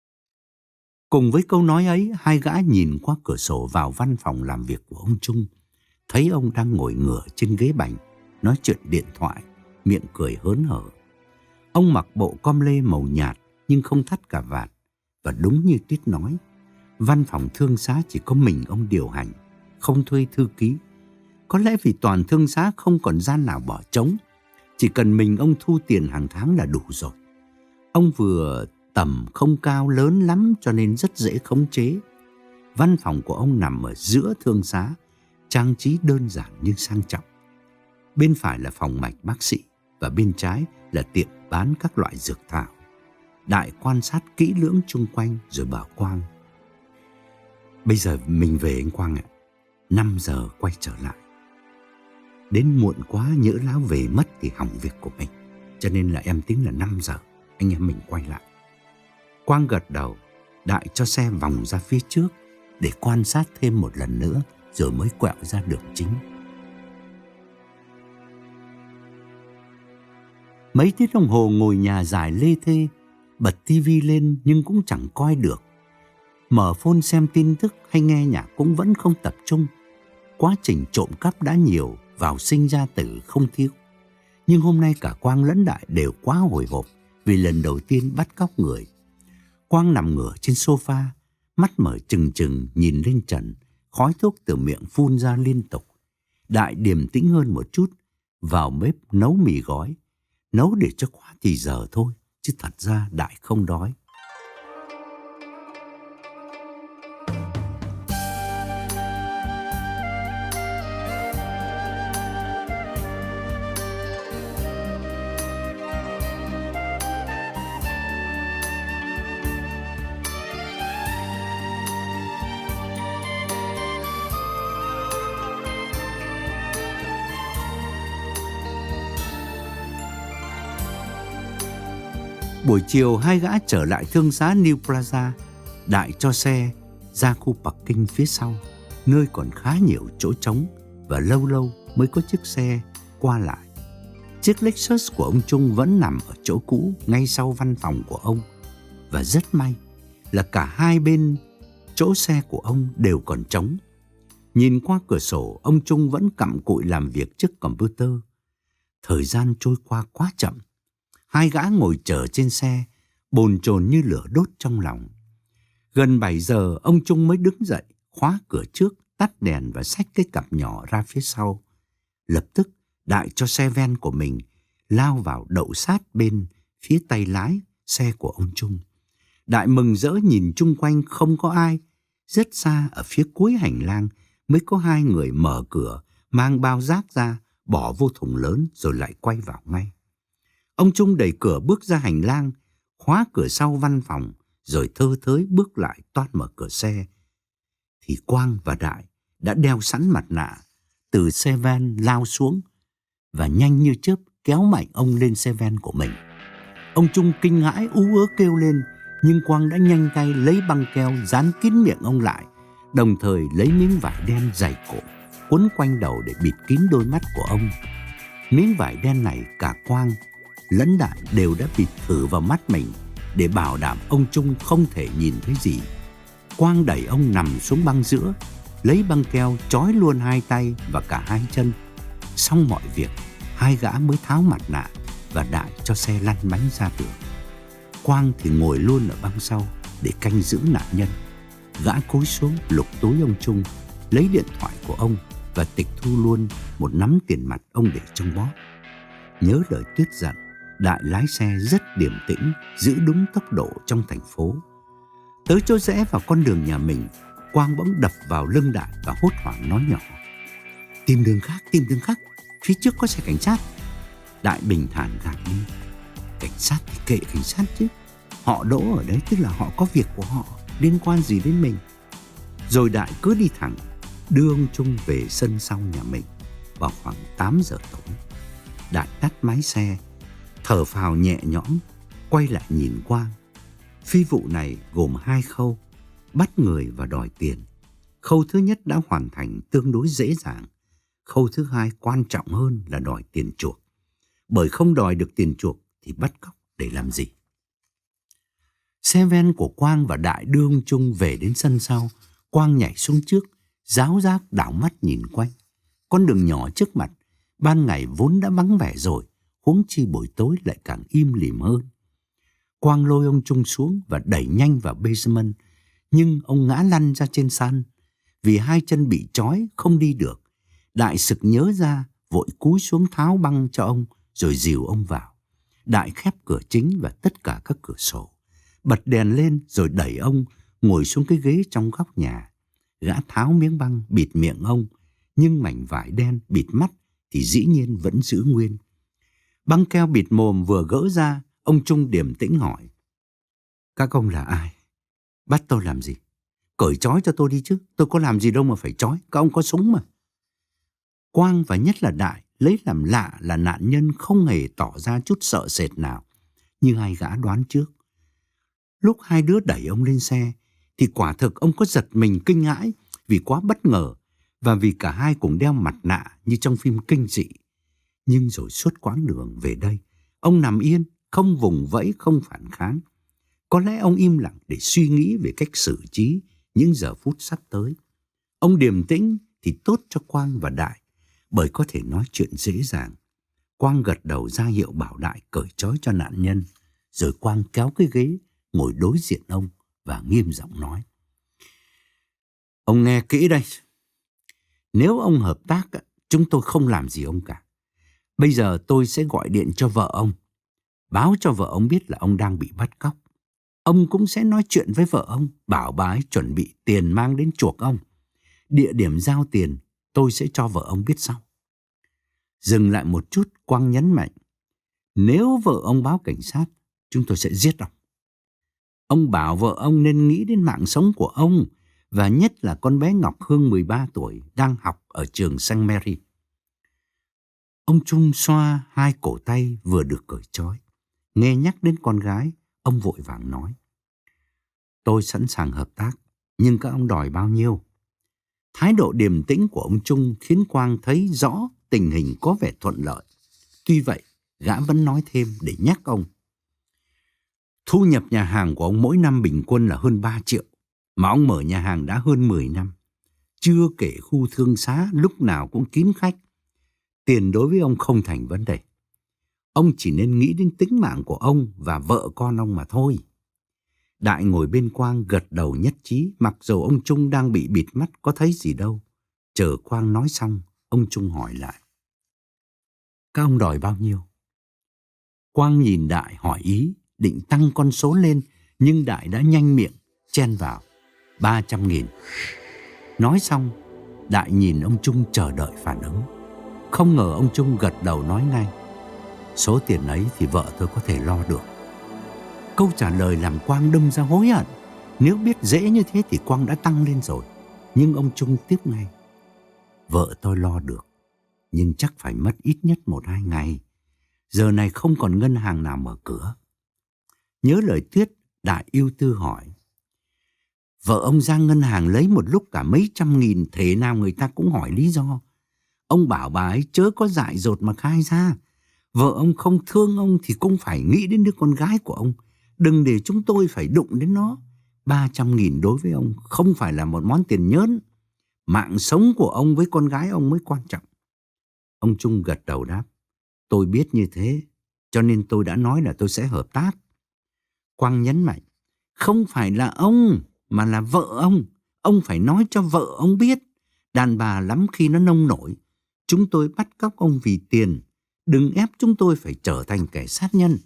Cùng với câu nói ấy, hai gã nhìn qua cửa sổ vào văn phòng làm việc của ông Trung. Thấy ông đang ngồi ngửa trên ghế bành, nói chuyện điện thoại, miệng cười hớn hở. Ông mặc bộ com lê màu nhạt nhưng không thắt cà vạt. Và đúng như Tuyết nói, văn phòng thương xá chỉ có mình ông điều hành, không thuê thư ký. Có lẽ vì toàn thương xá không còn gian nào bỏ trống, chỉ cần mình ông thu tiền hàng tháng là đủ rồi. Ông vừa tầm không cao lớn lắm cho nên rất dễ khống chế. Văn phòng của ông nằm ở giữa thương xá, trang trí đơn giản nhưng sang trọng. Bên phải là phòng mạch bác sĩ và bên trái là tiệm bán các loại dược thảo. Đại quan sát kỹ lưỡng chung quanh rồi bảo Quang: "Bây giờ mình về anh Quang ạ. Năm giờ quay trở lại. Đến muộn quá nhỡ láo về mất thì hỏng việc của mình. Cho nên là em tính là năm giờ anh em mình quay lại." Quang gật đầu. Đại cho xe vòng ra phía trước để quan sát thêm một lần nữa rồi mới quẹo ra đường chính. Mấy tiếng đồng hồ ngồi nhà dài lê thê, bật tivi lên nhưng cũng chẳng coi được. Mở phone xem tin tức hay nghe nhạc cũng vẫn không tập trung. Quá trình trộm cắp đã nhiều, vào sinh ra tử không thiếu. Nhưng hôm nay cả Quang lẫn Đại đều quá hồi hộp vì lần đầu tiên bắt cóc người. Quang nằm ngửa trên sofa, mắt mở trừng trừng nhìn lên trần, khói thuốc từ miệng phun ra liên tục. Đại điềm tĩnh hơn một chút, vào bếp nấu mì gói. Nấu để cho quá thì giờ thôi, chứ thật ra Đại không đói. Buổi chiều hai gã trở lại thương xá New Plaza. Đại cho xe ra khu parking phía sau, nơi còn khá nhiều chỗ trống và lâu lâu mới có chiếc xe qua lại. Chiếc Lexus của ông Trung vẫn nằm ở chỗ cũ ngay sau văn phòng của ông. Và rất may là cả hai bên chỗ xe của ông đều còn trống. Nhìn qua cửa sổ, ông Trung vẫn cặm cụi làm việc trước computer. Thời gian trôi qua quá chậm. Hai gã ngồi chờ trên xe, bồn chồn như lửa đốt trong lòng. Gần bảy giờ, ông Trung mới đứng dậy, khóa cửa trước, tắt đèn và xách cái cặp nhỏ ra phía sau. Lập tức, Đại cho xe ven của mình lao vào đậu sát bên phía tay lái xe của ông Trung. Đại mừng rỡ nhìn chung quanh không có ai. Rất xa ở phía cuối hành lang, mới có hai người mở cửa, mang bao rác ra, bỏ vô thùng lớn rồi lại quay vào ngay. Ông Trung đẩy cửa bước ra hành lang, khóa cửa sau văn phòng, rồi thơ thới bước lại toan mở cửa xe. Thì Quang và Đại đã đeo sẵn mặt nạ, từ xe van lao xuống và nhanh như chớp kéo mạnh ông lên xe van của mình. Ông Trung kinh hãi ú ớ kêu lên, nhưng Quang đã nhanh tay lấy băng keo dán kín miệng ông lại, đồng thời lấy miếng vải đen dày cổ quấn quanh đầu để bịt kín đôi mắt của ông. Miếng vải đen này cả Quang lẫn Đại đều đã bịt thử vào mắt mình để bảo đảm ông Trung không thể nhìn thấy gì. Quang đẩy ông nằm xuống băng giữa, lấy băng keo trói luôn hai tay và cả hai chân. Xong mọi việc, hai gã mới tháo mặt nạ và Đại cho xe lăn bánh ra đường. Quang thì ngồi luôn ở băng sau để canh giữ nạn nhân. Gã cúi xuống lục túi ông Trung, lấy điện thoại của ông và tịch thu luôn một nắm tiền mặt ông để trong bóp. Nhớ lời Tuyết dặn, Đại lái xe rất điềm tĩnh, giữ đúng tốc độ trong thành phố. Tới chỗ rẽ vào con đường nhà mình, Quang bỗng đập vào lưng Đại và hốt hoảng nói nhỏ: "Tìm đường khác, tìm đường khác, phía trước có xe cảnh sát." Đại bình thản gạt đi: "Cảnh sát thì kệ cảnh sát chứ, họ đỗ ở đấy tức là họ có việc của họ, liên quan gì đến mình." Rồi Đại cứ đi thẳng, đưa ông Trung về sân sau nhà mình. Vào khoảng tám giờ tối, Đại tắt máy xe, thở phào nhẹ nhõm, quay lại nhìn Quang. Phi vụ này gồm hai khâu: bắt người và đòi tiền. Khâu thứ nhất đã hoàn thành tương đối dễ dàng. Khâu thứ hai quan trọng hơn là đòi tiền chuộc. Bởi không đòi được tiền chuộc thì bắt cóc để làm gì? Xe ven của Quang và Đại đưa ông Trung về đến sân sau. Quang nhảy xuống trước, ráo rác đảo mắt nhìn quanh. Con đường nhỏ trước mặt, ban ngày vốn đã vắng vẻ rồi, huống chi buổi tối lại càng im lìm hơn. Quang lôi ông Trung xuống và đẩy nhanh vào basement, nhưng ông ngã lăn ra trên sàn. Vì hai chân bị trói không đi được, Đại sực nhớ ra, vội cúi xuống tháo băng cho ông rồi dìu ông vào. Đại khép cửa chính và tất cả các cửa sổ, bật đèn lên rồi đẩy ông ngồi xuống cái ghế trong góc nhà. Gã tháo miếng băng bịt miệng ông, nhưng mảnh vải đen bịt mắt thì dĩ nhiên vẫn giữ nguyên. Băng keo bịt mồm vừa gỡ ra, ông Trung điềm tĩnh hỏi: "Các ông là ai? Bắt tôi làm gì? Cởi trói cho tôi đi chứ, tôi có làm gì đâu mà phải trói, các ông có súng mà." Quang và nhất là Đại lấy làm lạ là nạn nhân không hề tỏ ra chút sợ sệt nào, như hai gã đoán trước. Lúc hai đứa đẩy ông lên xe, thì quả thực ông có giật mình kinh hãi vì quá bất ngờ và vì cả hai cùng đeo mặt nạ như trong phim kinh dị. Nhưng rồi suốt quãng đường về đây, ông nằm yên, không vùng vẫy, không phản kháng. Có lẽ ông im lặng để suy nghĩ về cách xử trí những giờ phút sắp tới. Ông điềm tĩnh thì tốt cho Quang và Đại, bởi có thể nói chuyện dễ dàng. Quang gật đầu ra hiệu bảo Đại cởi trói cho nạn nhân, rồi Quang kéo cái ghế ngồi đối diện ông và nghiêm giọng nói: "Ông nghe kỹ đây. Nếu ông hợp tác, chúng tôi không làm gì ông cả. Bây giờ tôi sẽ gọi điện cho vợ ông, báo cho vợ ông biết là ông đang bị bắt cóc. Ông cũng sẽ nói chuyện với vợ ông, bảo bà ấy chuẩn bị tiền mang đến chuộc ông. Địa điểm giao tiền tôi sẽ cho vợ ông biết sau." Dừng lại một chút, Quang nhấn mạnh: "Nếu vợ ông báo cảnh sát, chúng tôi sẽ giết ông. Ông bảo vợ ông nên nghĩ đến mạng sống của ông, và nhất là con bé Ngọc Hương mười ba tuổi đang học ở trường Saint Mary." Ông Trung xoa hai cổ tay vừa được cởi trói. Nghe nhắc đến con gái, ông vội vàng nói: "Tôi sẵn sàng hợp tác, nhưng các ông đòi bao nhiêu?" Thái độ điềm tĩnh của ông Trung khiến Quang thấy rõ tình hình có vẻ thuận lợi. Tuy vậy, gã vẫn nói thêm để nhắc ông: "Thu nhập nhà hàng của ông mỗi năm bình quân là hơn ba triệu, mà ông mở nhà hàng đã hơn mười năm. Chưa kể khu thương xá lúc nào cũng kín khách. Tiền đối với ông không thành vấn đề. Ông chỉ nên nghĩ đến tính mạng của ông và vợ con ông mà thôi." Đại ngồi bên Quang gật đầu nhất trí, mặc dù ông Trung đang bị bịt mắt có thấy gì đâu. Chờ Quang nói xong, ông Trung hỏi lại: "Các ông đòi bao nhiêu?" Quang nhìn Đại hỏi ý, định tăng con số lên, nhưng Đại đã nhanh miệng chen vào: ba trăm nghìn. Nói xong, Đại nhìn ông Trung chờ đợi phản ứng. Không ngờ ông Trung gật đầu nói ngay: số tiền ấy thì vợ tôi có thể lo được. Câu trả lời làm Quang đâm ra hối hận. Nếu biết dễ như thế thì Quang đã tăng lên rồi. Nhưng ông Trung tiếp ngay: vợ tôi lo được, nhưng chắc phải mất ít nhất một hai ngày. Giờ này không còn ngân hàng nào mở cửa. Nhớ lời Tuyết, Đại ưu tư hỏi: vợ ông ra ngân hàng lấy một lúc cả mấy trăm nghìn, thế nào người ta cũng hỏi lý do. Ông bảo bà ấy chớ có dại dột mà khai ra. Vợ ông không thương ông thì cũng phải nghĩ đến đứa con gái của ông. Đừng để chúng tôi phải đụng đến nó. Ba trăm nghìn đối với ông không phải là một món tiền nhớn. Mạng sống của ông với con gái ông mới quan trọng. Ông Trung gật đầu đáp: tôi biết như thế, cho nên tôi đã nói là tôi sẽ hợp tác. Quang nhấn mạnh: không phải là ông, mà là vợ ông. Ông phải nói cho vợ ông biết. Đàn bà lắm khi nó nông nổi. Chúng tôi bắt cóc ông vì tiền. Đừng ép chúng tôi phải trở thành kẻ sát nhân.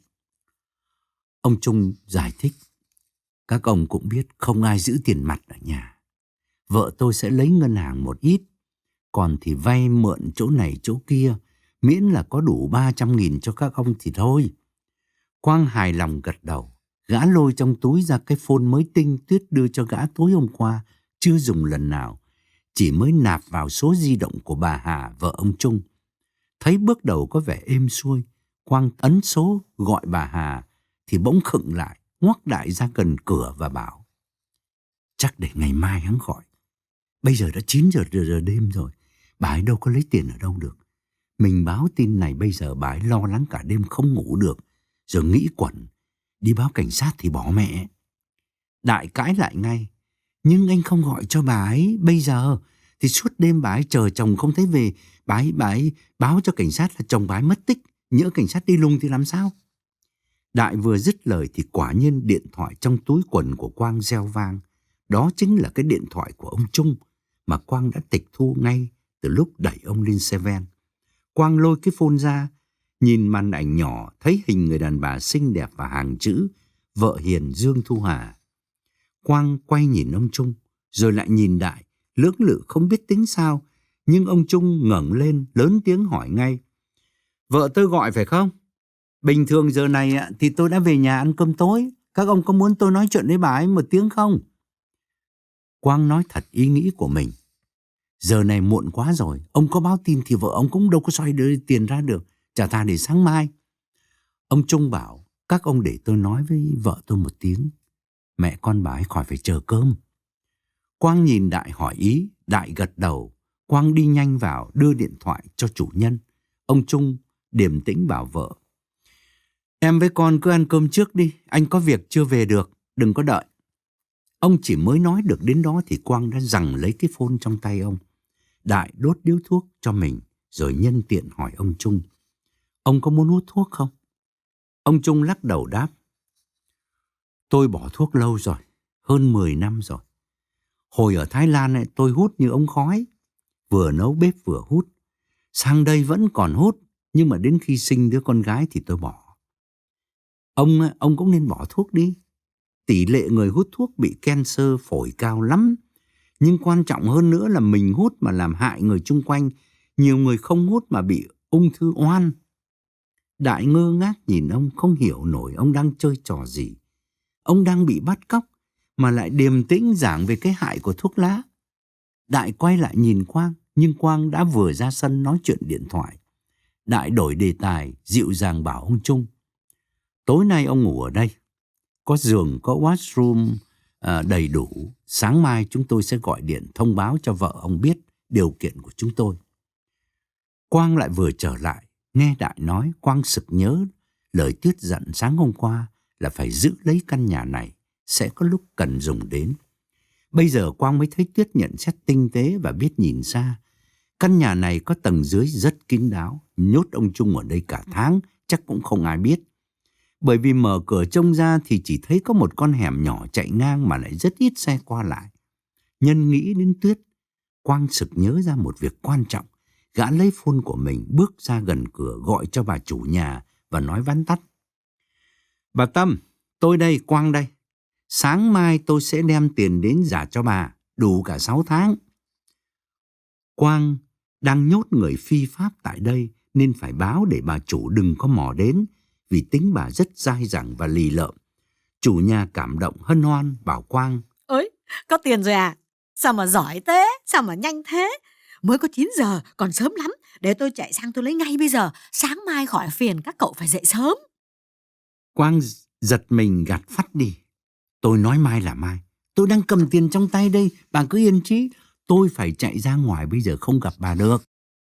Ông Trung giải thích: các ông cũng biết không ai giữ tiền mặt ở nhà. Vợ tôi sẽ lấy ngân hàng một ít, còn thì vay mượn chỗ này chỗ kia, miễn là có đủ ba trăm nghìn cho các ông thì thôi. Quang hài lòng gật đầu. Gã lôi trong túi ra cái phone mới tinh Tuyết đưa cho gã tối hôm qua, chưa dùng lần nào, chỉ mới nạp vào số di động của bà Hà, vợ ông Trung. Thấy bước đầu có vẻ êm xuôi, Quang ấn số gọi bà Hà thì bỗng khựng lại, ngoắc Đại ra gần cửa và bảo: chắc để ngày mai hắn gọi. Bây giờ đã chín giờ, giờ đêm rồi, bà ấy đâu có lấy tiền ở đâu được. Mình báo tin này bây giờ bà ấy lo lắng cả đêm không ngủ được, rồi nghĩ quẩn, đi báo cảnh sát thì bỏ mẹ. Đại cãi lại ngay: nhưng anh không gọi cho bà ấy bây giờ thì suốt đêm bà ấy chờ chồng không thấy về, bà ấy, bà ấy báo cho cảnh sát là chồng bà ấy mất tích, nhỡ cảnh sát đi lùng thì làm sao? Đại vừa dứt lời thì quả nhiên điện thoại trong túi quần của Quang reo vang. Đó chính là cái điện thoại của ông Trung mà Quang đã tịch thu ngay từ lúc đẩy ông lên xe van. Quang lôi cái phone ra, nhìn màn ảnh nhỏ thấy hình người đàn bà xinh đẹp và hàng chữ vợ hiền Dương Thu Hà. Quang quay nhìn ông Trung, rồi lại nhìn Đại, lưỡng lự không biết tính sao. Nhưng ông Trung ngẩng lên lớn tiếng hỏi ngay: vợ tôi gọi phải không? Bình thường giờ này thì tôi đã về nhà ăn cơm tối. Các ông có muốn tôi nói chuyện với bà ấy một tiếng không? Quang nói thật ý nghĩ của mình. Giờ này muộn quá rồi, ông có báo tin thì vợ ông cũng đâu có xoay đưa tiền ra được, trả thà để sáng mai. Ông Trung bảo: các ông để tôi nói với vợ tôi một tiếng, mẹ con bà ấy khỏi phải chờ cơm. Quang nhìn Đại hỏi ý. Đại gật đầu. Quang đi nhanh vào đưa điện thoại cho chủ nhân. Ông Trung điềm tĩnh bảo vợ: em với con cứ ăn cơm trước đi, anh có việc chưa về được, đừng có đợi. Ông chỉ mới nói được đến đó thì Quang đã giằng lấy cái phone trong tay ông. Đại đốt điếu thuốc cho mình, rồi nhân tiện hỏi ông Trung: ông có muốn hút thuốc không? Ông Trung lắc đầu đáp: tôi bỏ thuốc lâu rồi, hơn mười năm rồi. Hồi ở Thái Lan ấy, tôi hút như ống khói, vừa nấu bếp vừa hút. Sang đây vẫn còn hút, nhưng mà đến khi sinh đứa con gái thì tôi bỏ. Ông, ông cũng nên bỏ thuốc đi. Tỷ lệ người hút thuốc bị cancer phổi cao lắm. Nhưng quan trọng hơn nữa là mình hút mà làm hại người chung quanh. Nhiều người không hút mà bị ung thư oan. Đại ngơ ngác nhìn ông, không hiểu nổi ông đang chơi trò gì. Ông đang bị bắt cóc mà lại điềm tĩnh giảng về cái hại của thuốc lá. Đại quay lại nhìn Quang, nhưng Quang đã vừa ra sân nói chuyện điện thoại. Đại đổi đề tài, dịu dàng bảo ông Trung: tối nay ông ngủ ở đây, có giường, có washroom à, đầy đủ. Sáng mai chúng tôi sẽ gọi điện thông báo cho vợ ông biết điều kiện của chúng tôi. Quang lại vừa trở lại, nghe Đại nói, Quang sực nhớ lời Tuyết dặn sáng hôm qua là phải giữ lấy căn nhà này, sẽ có lúc cần dùng đến. Bây giờ Quang mới thấy Tuyết nhận xét tinh tế và biết nhìn xa. Căn nhà này có tầng dưới rất kín đáo, nhốt ông Trung ở đây cả tháng chắc cũng không ai biết. Bởi vì mở cửa trông ra thì chỉ thấy có một con hẻm nhỏ chạy ngang mà lại rất ít xe qua lại. Nhân nghĩ đến Tuyết, Quang sực nhớ ra một việc quan trọng. Gã lấy phone của mình bước ra gần cửa gọi cho bà chủ nhà và nói vắn tắt: bà Tâm, tôi đây, Quang đây. Sáng mai tôi sẽ đem tiền đến trả cho bà, đủ cả sáu tháng. Quang đang nhốt người phi pháp tại đây nên phải báo để bà chủ đừng có mò đến, vì tính bà rất dai dẳng và lì lợm. Chủ nhà cảm động hân hoan bảo Quang: Ơi, có tiền rồi à? Sao mà giỏi thế? Sao mà nhanh thế? Mới có chín giờ, còn sớm lắm. Để tôi chạy sang tôi lấy ngay bây giờ. Sáng mai khỏi phiền các cậu phải dậy sớm. Quang giật mình gạt phắt đi. Tôi nói mai là mai. Tôi đang cầm tiền trong tay đây, bà cứ yên chí. Tôi phải chạy ra ngoài bây giờ không gặp bà được.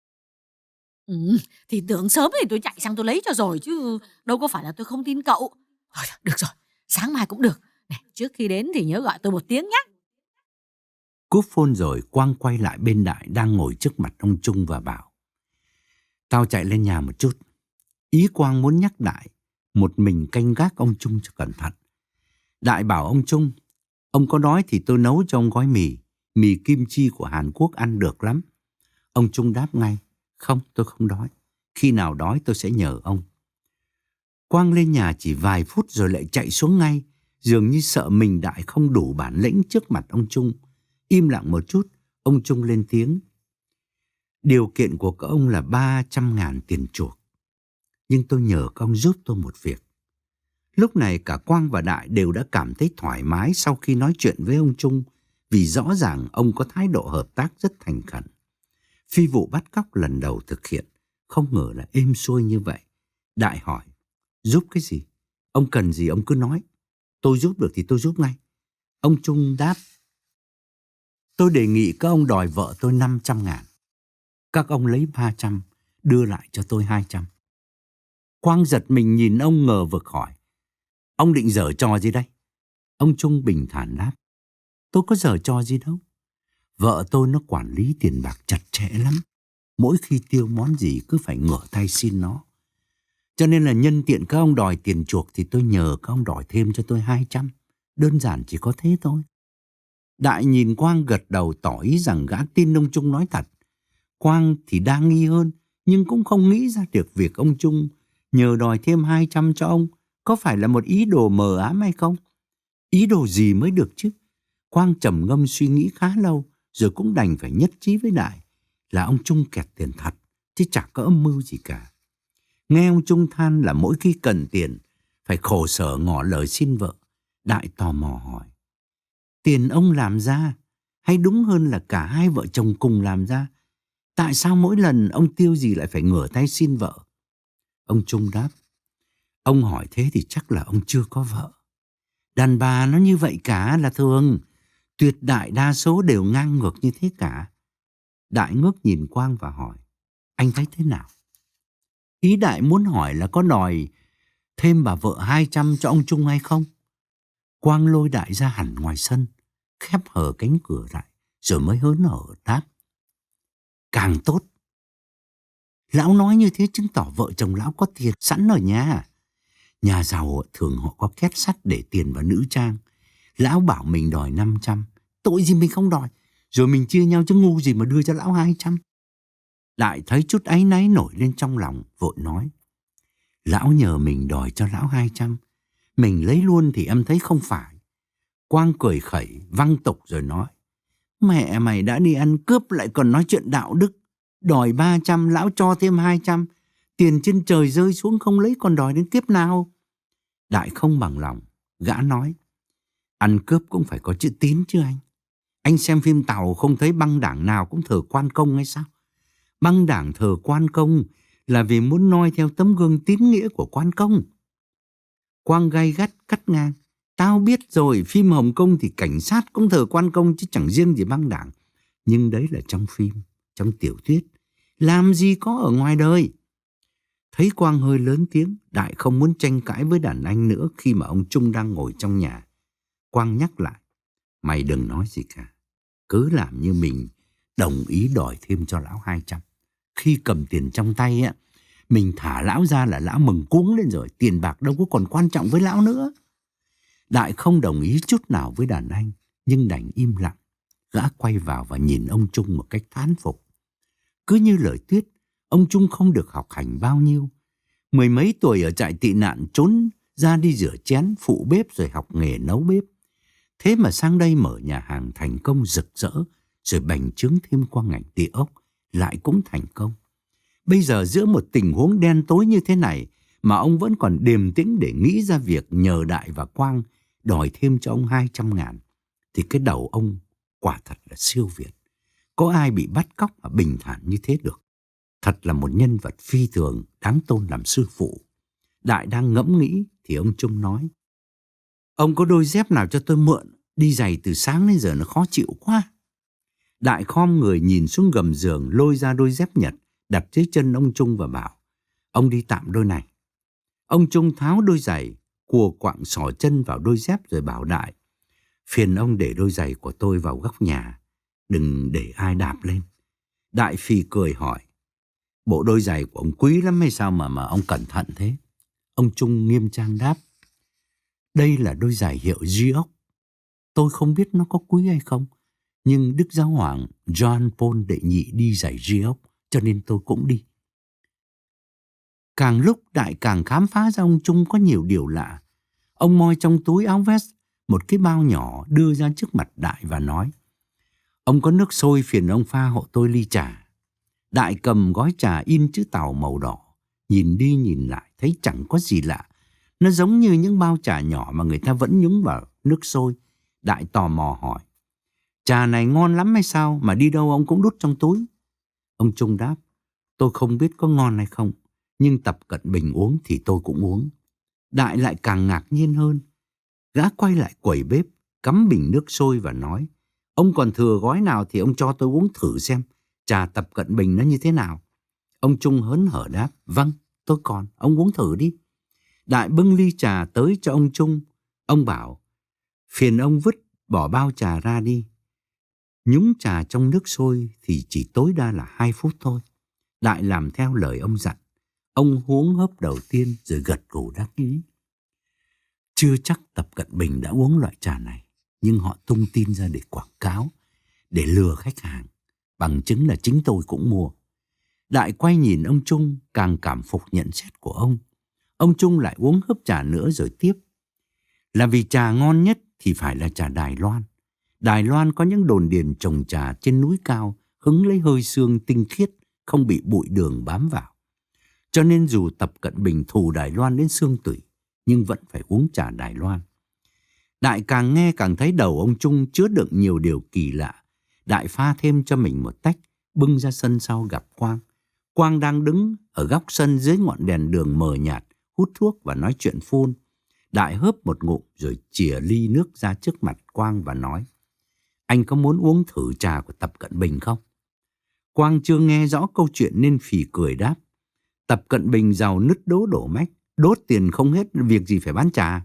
Ừ, thì tưởng sớm thì tôi chạy sang tôi lấy cho rồi chứ đâu có phải là tôi không tin cậu. Thôi, được rồi, sáng mai cũng được. Này, trước khi đến thì nhớ gọi tôi một tiếng nhé. Cúp phone rồi, Quang quay lại bên Đại đang ngồi trước mặt ông Trung và bảo: Tao chạy lên nhà một chút. Ý Quang muốn nhắc Đại một mình canh gác ông Trung cho cẩn thận. Đại bảo ông Trung: Ông có đói thì tôi nấu cho ông gói mì. Mì kim chi của Hàn Quốc ăn được lắm. Ông Trung đáp ngay: Không, tôi không đói. Khi nào đói tôi sẽ nhờ ông. Quang lên nhà chỉ vài phút rồi lại chạy xuống ngay, dường như sợ mình Đại không đủ bản lĩnh trước mặt ông Trung. Im lặng một chút, ông Trung lên tiếng: Điều kiện của các ông là ba trăm ngàn tiền chuộc. Nhưng tôi nhờ các ông giúp tôi một việc. Lúc này cả Quang và Đại đều đã cảm thấy thoải mái sau khi nói chuyện với ông Trung, vì rõ ràng ông có thái độ hợp tác rất thành khẩn. Phi vụ bắt cóc lần đầu thực hiện, không ngờ là êm xuôi như vậy. Đại hỏi: Giúp cái gì? Ông cần gì ông cứ nói. Tôi giúp được thì tôi giúp ngay. Ông Trung đáp: Tôi đề nghị các ông đòi vợ tôi năm trăm ngàn. Các ông lấy ba trăm, đưa lại cho tôi hai trăm. Quang giật mình nhìn ông ngờ vực hỏi: Ông định giở trò gì đây? Ông Trung bình thản đáp: Tôi có giở trò gì đâu. Vợ tôi nó quản lý tiền bạc chặt chẽ lắm. Mỗi khi tiêu món gì cứ phải ngửa tay xin nó. Cho nên là nhân tiện các ông đòi tiền chuộc thì tôi nhờ các ông đòi thêm cho tôi hai trăm. Đơn giản chỉ có thế thôi. Đại nhìn Quang gật đầu tỏ ý rằng gã tin ông Trung nói thật. Quang thì đa nghi hơn, nhưng cũng không nghĩ ra được việc ông Trung nhờ đòi thêm hai trăm cho ông có phải là một ý đồ mờ ám hay không. Ý đồ gì mới được chứ? Quang trầm ngâm suy nghĩ khá lâu, rồi cũng đành phải nhất trí với Đại là ông Trung kẹt tiền thật, chứ chẳng có âm mưu gì cả. Nghe ông Trung than là mỗi khi cần tiền phải khổ sở ngỏ lời xin vợ, Đại tò mò hỏi: Tiền ông làm ra, hay đúng hơn là cả hai vợ chồng cùng làm ra? Tại sao mỗi lần ông tiêu gì lại phải ngửa tay xin vợ? Ông Trung đáp: Ông hỏi thế thì chắc là ông chưa có vợ. Đàn bà nó như vậy cả là thường. Tuyệt đại đa số đều ngang ngược như thế cả. Đại ngước nhìn Quang và hỏi: Anh thấy thế nào? Ý Đại muốn hỏi là có đòi thêm bà vợ hai trăm cho ông Trung hay không? Quang lôi Đại ra hẳn ngoài sân, khép hờ cánh cửa lại, rồi mới hớn hở đáp: Càng tốt. Lão nói như thế chứng tỏ vợ chồng lão có tiền sẵn ở nhà. Nhà giàu thường họ có két sắt để tiền vào nữ trang. Lão bảo mình đòi năm trăm, tội gì mình không đòi, rồi mình chia nhau chứ ngu gì mà đưa cho lão hai trăm. Đại thấy chút áy náy nổi lên trong lòng, vội nói: Lão nhờ mình đòi cho lão hai trăm, mình lấy luôn thì em thấy không phải. Quang cười khẩy văng tục rồi nói: Mẹ mày đã đi ăn cướp lại còn nói chuyện đạo đức. Đòi ba trăm, lão cho thêm hai trăm. Tiền trên trời rơi xuống không lấy còn đòi đến kiếp nào? Đại không bằng lòng, gã nói: Ăn cướp cũng phải có chữ tín chứ anh. Anh xem phim Tàu không thấy băng đảng nào cũng thờ quan công hay sao? Băng đảng thờ quan công là vì muốn noi theo tấm gương tín nghĩa của quan công. Quang gay gắt cắt ngang: Tao biết rồi, phim Hồng Kông thì cảnh sát cũng thờ quan công chứ chẳng riêng gì băng đảng. Nhưng đấy là trong phim, trong tiểu thuyết, làm gì có ở ngoài đời. Thấy Quang hơi lớn tiếng, Đại không muốn tranh cãi với đàn anh nữa khi mà ông Trung đang ngồi trong nhà. Quang nhắc lại: Mày đừng nói gì cả. Cứ làm như mình đồng ý đòi thêm cho lão hai trăm. Khi cầm tiền trong tay á, mình thả lão ra là lão mừng cuống lên rồi. Tiền bạc đâu có còn quan trọng với lão nữa. Đại không đồng ý chút nào với đàn anh, nhưng đành im lặng. Gã quay vào và nhìn ông Trung một cách thán phục. Cứ như lời Tuyết, ông Trung không được học hành bao nhiêu. Mười mấy tuổi ở trại tị nạn trốn ra đi rửa chén, phụ bếp rồi học nghề nấu bếp. Thế mà sang đây mở nhà hàng thành công rực rỡ, rồi bành trướng thêm qua ngành địa ốc, lại cũng thành công. Bây giờ giữa một tình huống đen tối như thế này mà ông vẫn còn điềm tĩnh để nghĩ ra việc nhờ Đại và Quang đòi thêm cho ông hai trăm ngàn, thì cái đầu ông quả thật là siêu việt. Có ai bị bắt cóc mà bình thản như thế được? Thật là một nhân vật phi thường, đáng tôn làm sư phụ. Đại đang ngẫm nghĩ thì ông Trung nói: ông có đôi dép nào cho tôi mượn? Đi giày từ sáng đến giờ nó khó chịu quá. Đại khom người nhìn xuống gầm giường, lôi ra đôi dép Nhật, đặt dưới chân ông Trung và bảo: ông đi tạm đôi này. Ông Trung tháo đôi giày, cùa quạng xỏ chân vào đôi dép rồi bảo Đại: phiền ông để đôi giày của tôi vào góc nhà, đừng để ai đạp lên. Đại phì cười hỏi: bộ đôi giày của ông quý lắm hay sao mà mà ông cẩn thận thế? Ông Trung nghiêm trang đáp: đây là đôi giày hiệu Geox. Tôi không biết nó có quý hay không, nhưng Đức Giáo Hoàng John Paul đệ nhị đi giày Geox, cho nên tôi cũng đi. Càng lúc Đại càng khám phá ra ông Trung có nhiều điều lạ. Ông moi trong túi áo vest một cái bao nhỏ đưa ra trước mặt Đại và nói: ông có nước sôi, phiền ông pha hộ tôi ly trà. Đại cầm gói trà in chữ Tàu màu đỏ, nhìn đi nhìn lại thấy chẳng có gì lạ. Nó giống như những bao trà nhỏ mà người ta vẫn nhúng vào nước sôi. Đại tò mò hỏi: trà này ngon lắm hay sao mà đi đâu ông cũng đút trong túi? Ông Trung đáp: tôi không biết có ngon hay không, nhưng Tập Cận Bình uống thì tôi cũng uống. Đại lại càng ngạc nhiên hơn. Gã quay lại quầy bếp, cắm bình nước sôi và nói: ông còn thừa gói nào thì ông cho tôi uống thử xem trà Tập Cận Bình nó như thế nào. Ông Trung hớn hở đáp: vâng, tôi còn, ông uống thử đi. Đại bưng ly trà tới cho ông Trung. Ông bảo: phiền ông vứt bỏ bao trà ra đi. Nhúng trà trong nước sôi thì chỉ tối đa là hai phút thôi. Đại làm theo lời ông dặn. Ông uống hớp đầu tiên rồi gật gù đắc ý. Chưa chắc Tập Cận Bình đã uống loại trà này, nhưng họ tung tin ra để quảng cáo, để lừa khách hàng. Bằng chứng là chính tôi cũng mua. Đại quay nhìn ông Trung, càng cảm phục nhận xét của ông. Ông Trung lại uống hớp trà nữa rồi tiếp: là vì trà ngon nhất thì phải là trà Đài Loan. Đài Loan có những đồn điền trồng trà trên núi cao, hứng lấy hơi sương tinh khiết, không bị bụi đường bám vào. Cho nên dù Tập Cận Bình thù Đài Loan đến xương tủy, nhưng vẫn phải uống trà Đài Loan. Đại càng nghe càng thấy đầu ông Trung chứa đựng nhiều điều kỳ lạ. Đại pha thêm cho mình một tách, bưng ra sân sau gặp Quang. Quang đang đứng ở góc sân dưới ngọn đèn đường mờ nhạt, hút thuốc và nói chuyện phone. Đại hớp một ngụm rồi chìa ly nước ra trước mặt Quang và nói: anh có muốn uống thử trà của Tập Cận Bình không? Quang chưa nghe rõ câu chuyện nên phì cười đáp: Tập Cận Bình giàu nứt đố đổ mách, đốt tiền không hết, việc gì phải bán trà.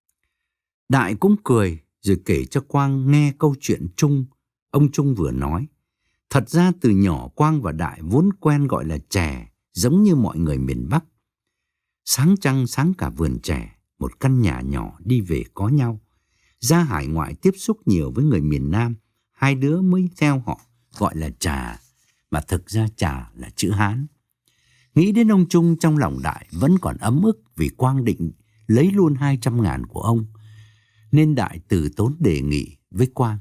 Đại cũng cười rồi kể cho Quang nghe câu chuyện Trung. Ông Trung vừa nói: thật ra từ nhỏ Quang và Đại vốn quen gọi là chè, giống như mọi người miền Bắc. Sáng trăng sáng cả vườn chè, một căn nhà nhỏ đi về có nhau. Ra hải ngoại tiếp xúc nhiều với người miền Nam, hai đứa mới theo họ gọi là trà, mà thực ra trà là chữ Hán. Nghĩ đến ông Trung, trong lòng Đại vẫn còn ấm ức vì Quang định lấy luôn hai trăm ngàn của ông. Nên Đại từ tốn đề nghị với Quang: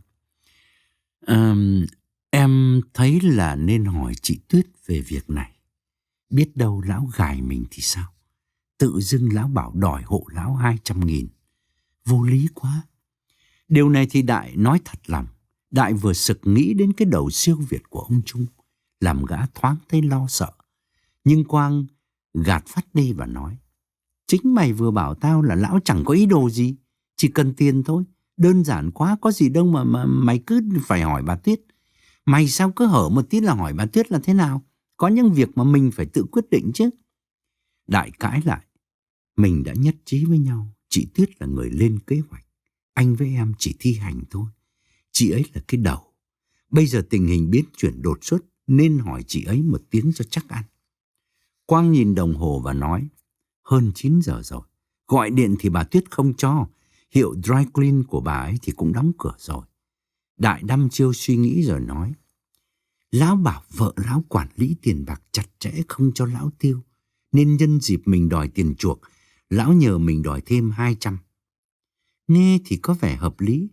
à, em thấy là nên hỏi chị Tuyết về việc này. Biết đâu lão gài mình thì sao? Tự dưng lão bảo đòi hộ lão hai trăm nghìn. Vô lý quá. Điều này thì Đại nói thật lòng. Đại vừa sực nghĩ đến cái đầu siêu việt của ông Trung, làm gã thoáng thấy lo sợ. Nhưng Quang gạt phát đi và nói: chính mày vừa bảo tao là lão chẳng có ý đồ gì, chỉ cần tiền thôi. Đơn giản quá, có gì đâu mà, mà mày cứ phải hỏi bà Tuyết. Mày sao cứ hở một tí là hỏi bà Tuyết là thế nào? Có những việc mà mình phải tự quyết định chứ. Đại cãi lại: mình đã nhất trí với nhau, chị Tuyết là người lên kế hoạch, anh với em chỉ thi hành thôi. Chị ấy là cái đầu. Bây giờ tình hình biến chuyển đột xuất, nên hỏi chị ấy một tiếng cho chắc ăn. Quang nhìn đồng hồ và nói: hơn chín giờ rồi. Gọi điện thì bà Tuyết không cho. Hiệu dry clean của bà ấy thì cũng đóng cửa rồi. Đại đăm chiêu suy nghĩ rồi nói: lão bảo vợ lão quản lý tiền bạc chặt chẽ, không cho lão tiêu, nên nhân dịp mình đòi tiền chuộc, lão nhờ mình đòi thêm hai trăm. Nghe thì có vẻ hợp lý,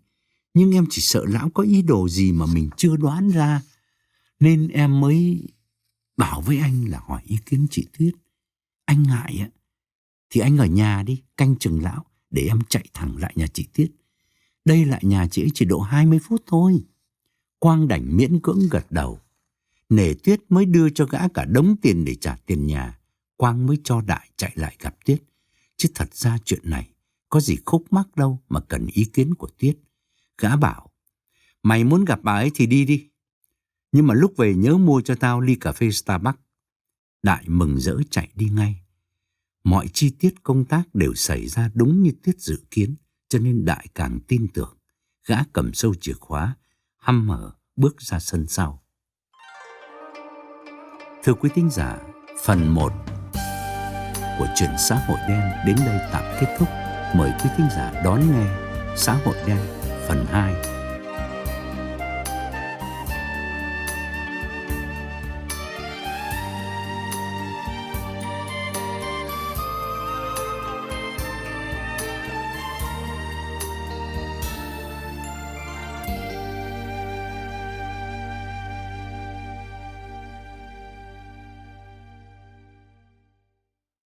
Nhưng em chỉ sợ lão có ý đồ gì mà mình chưa đoán ra, nên em mới bảo với anh là hỏi ý kiến chị Tuyết. Anh ngại á, thì anh ở nhà đi, canh chừng lão, để em chạy thẳng lại nhà chị Tuyết. Đây lại nhà chị ấy chỉ độ hai mươi phút thôi. Quang đành miễn cưỡng gật đầu. Nể Tuyết mới đưa cho gã cả đống tiền để trả tiền nhà, Quang mới cho Đại chạy lại gặp Tuyết. Chứ thật ra chuyện này có gì khúc mắc đâu mà cần ý kiến của Tuyết. Gã bảo, mày muốn gặp bà ấy thì đi đi, nhưng mà lúc về nhớ mua cho tao ly cà phê Starbucks. Đại mừng rỡ chạy đi ngay. Mọi chi tiết công tác đều xảy ra đúng như Tuyết dự kiến, cho nên Đại càng tin tưởng. Gã cầm sâu chìa khóa, hăm hở bước ra sân sau. Thưa quý thính giả, phần một của chuyện Xã hội đen đến đây tạm kết thúc. Mời quý thính giả đón nghe Xã hội đen phần hai.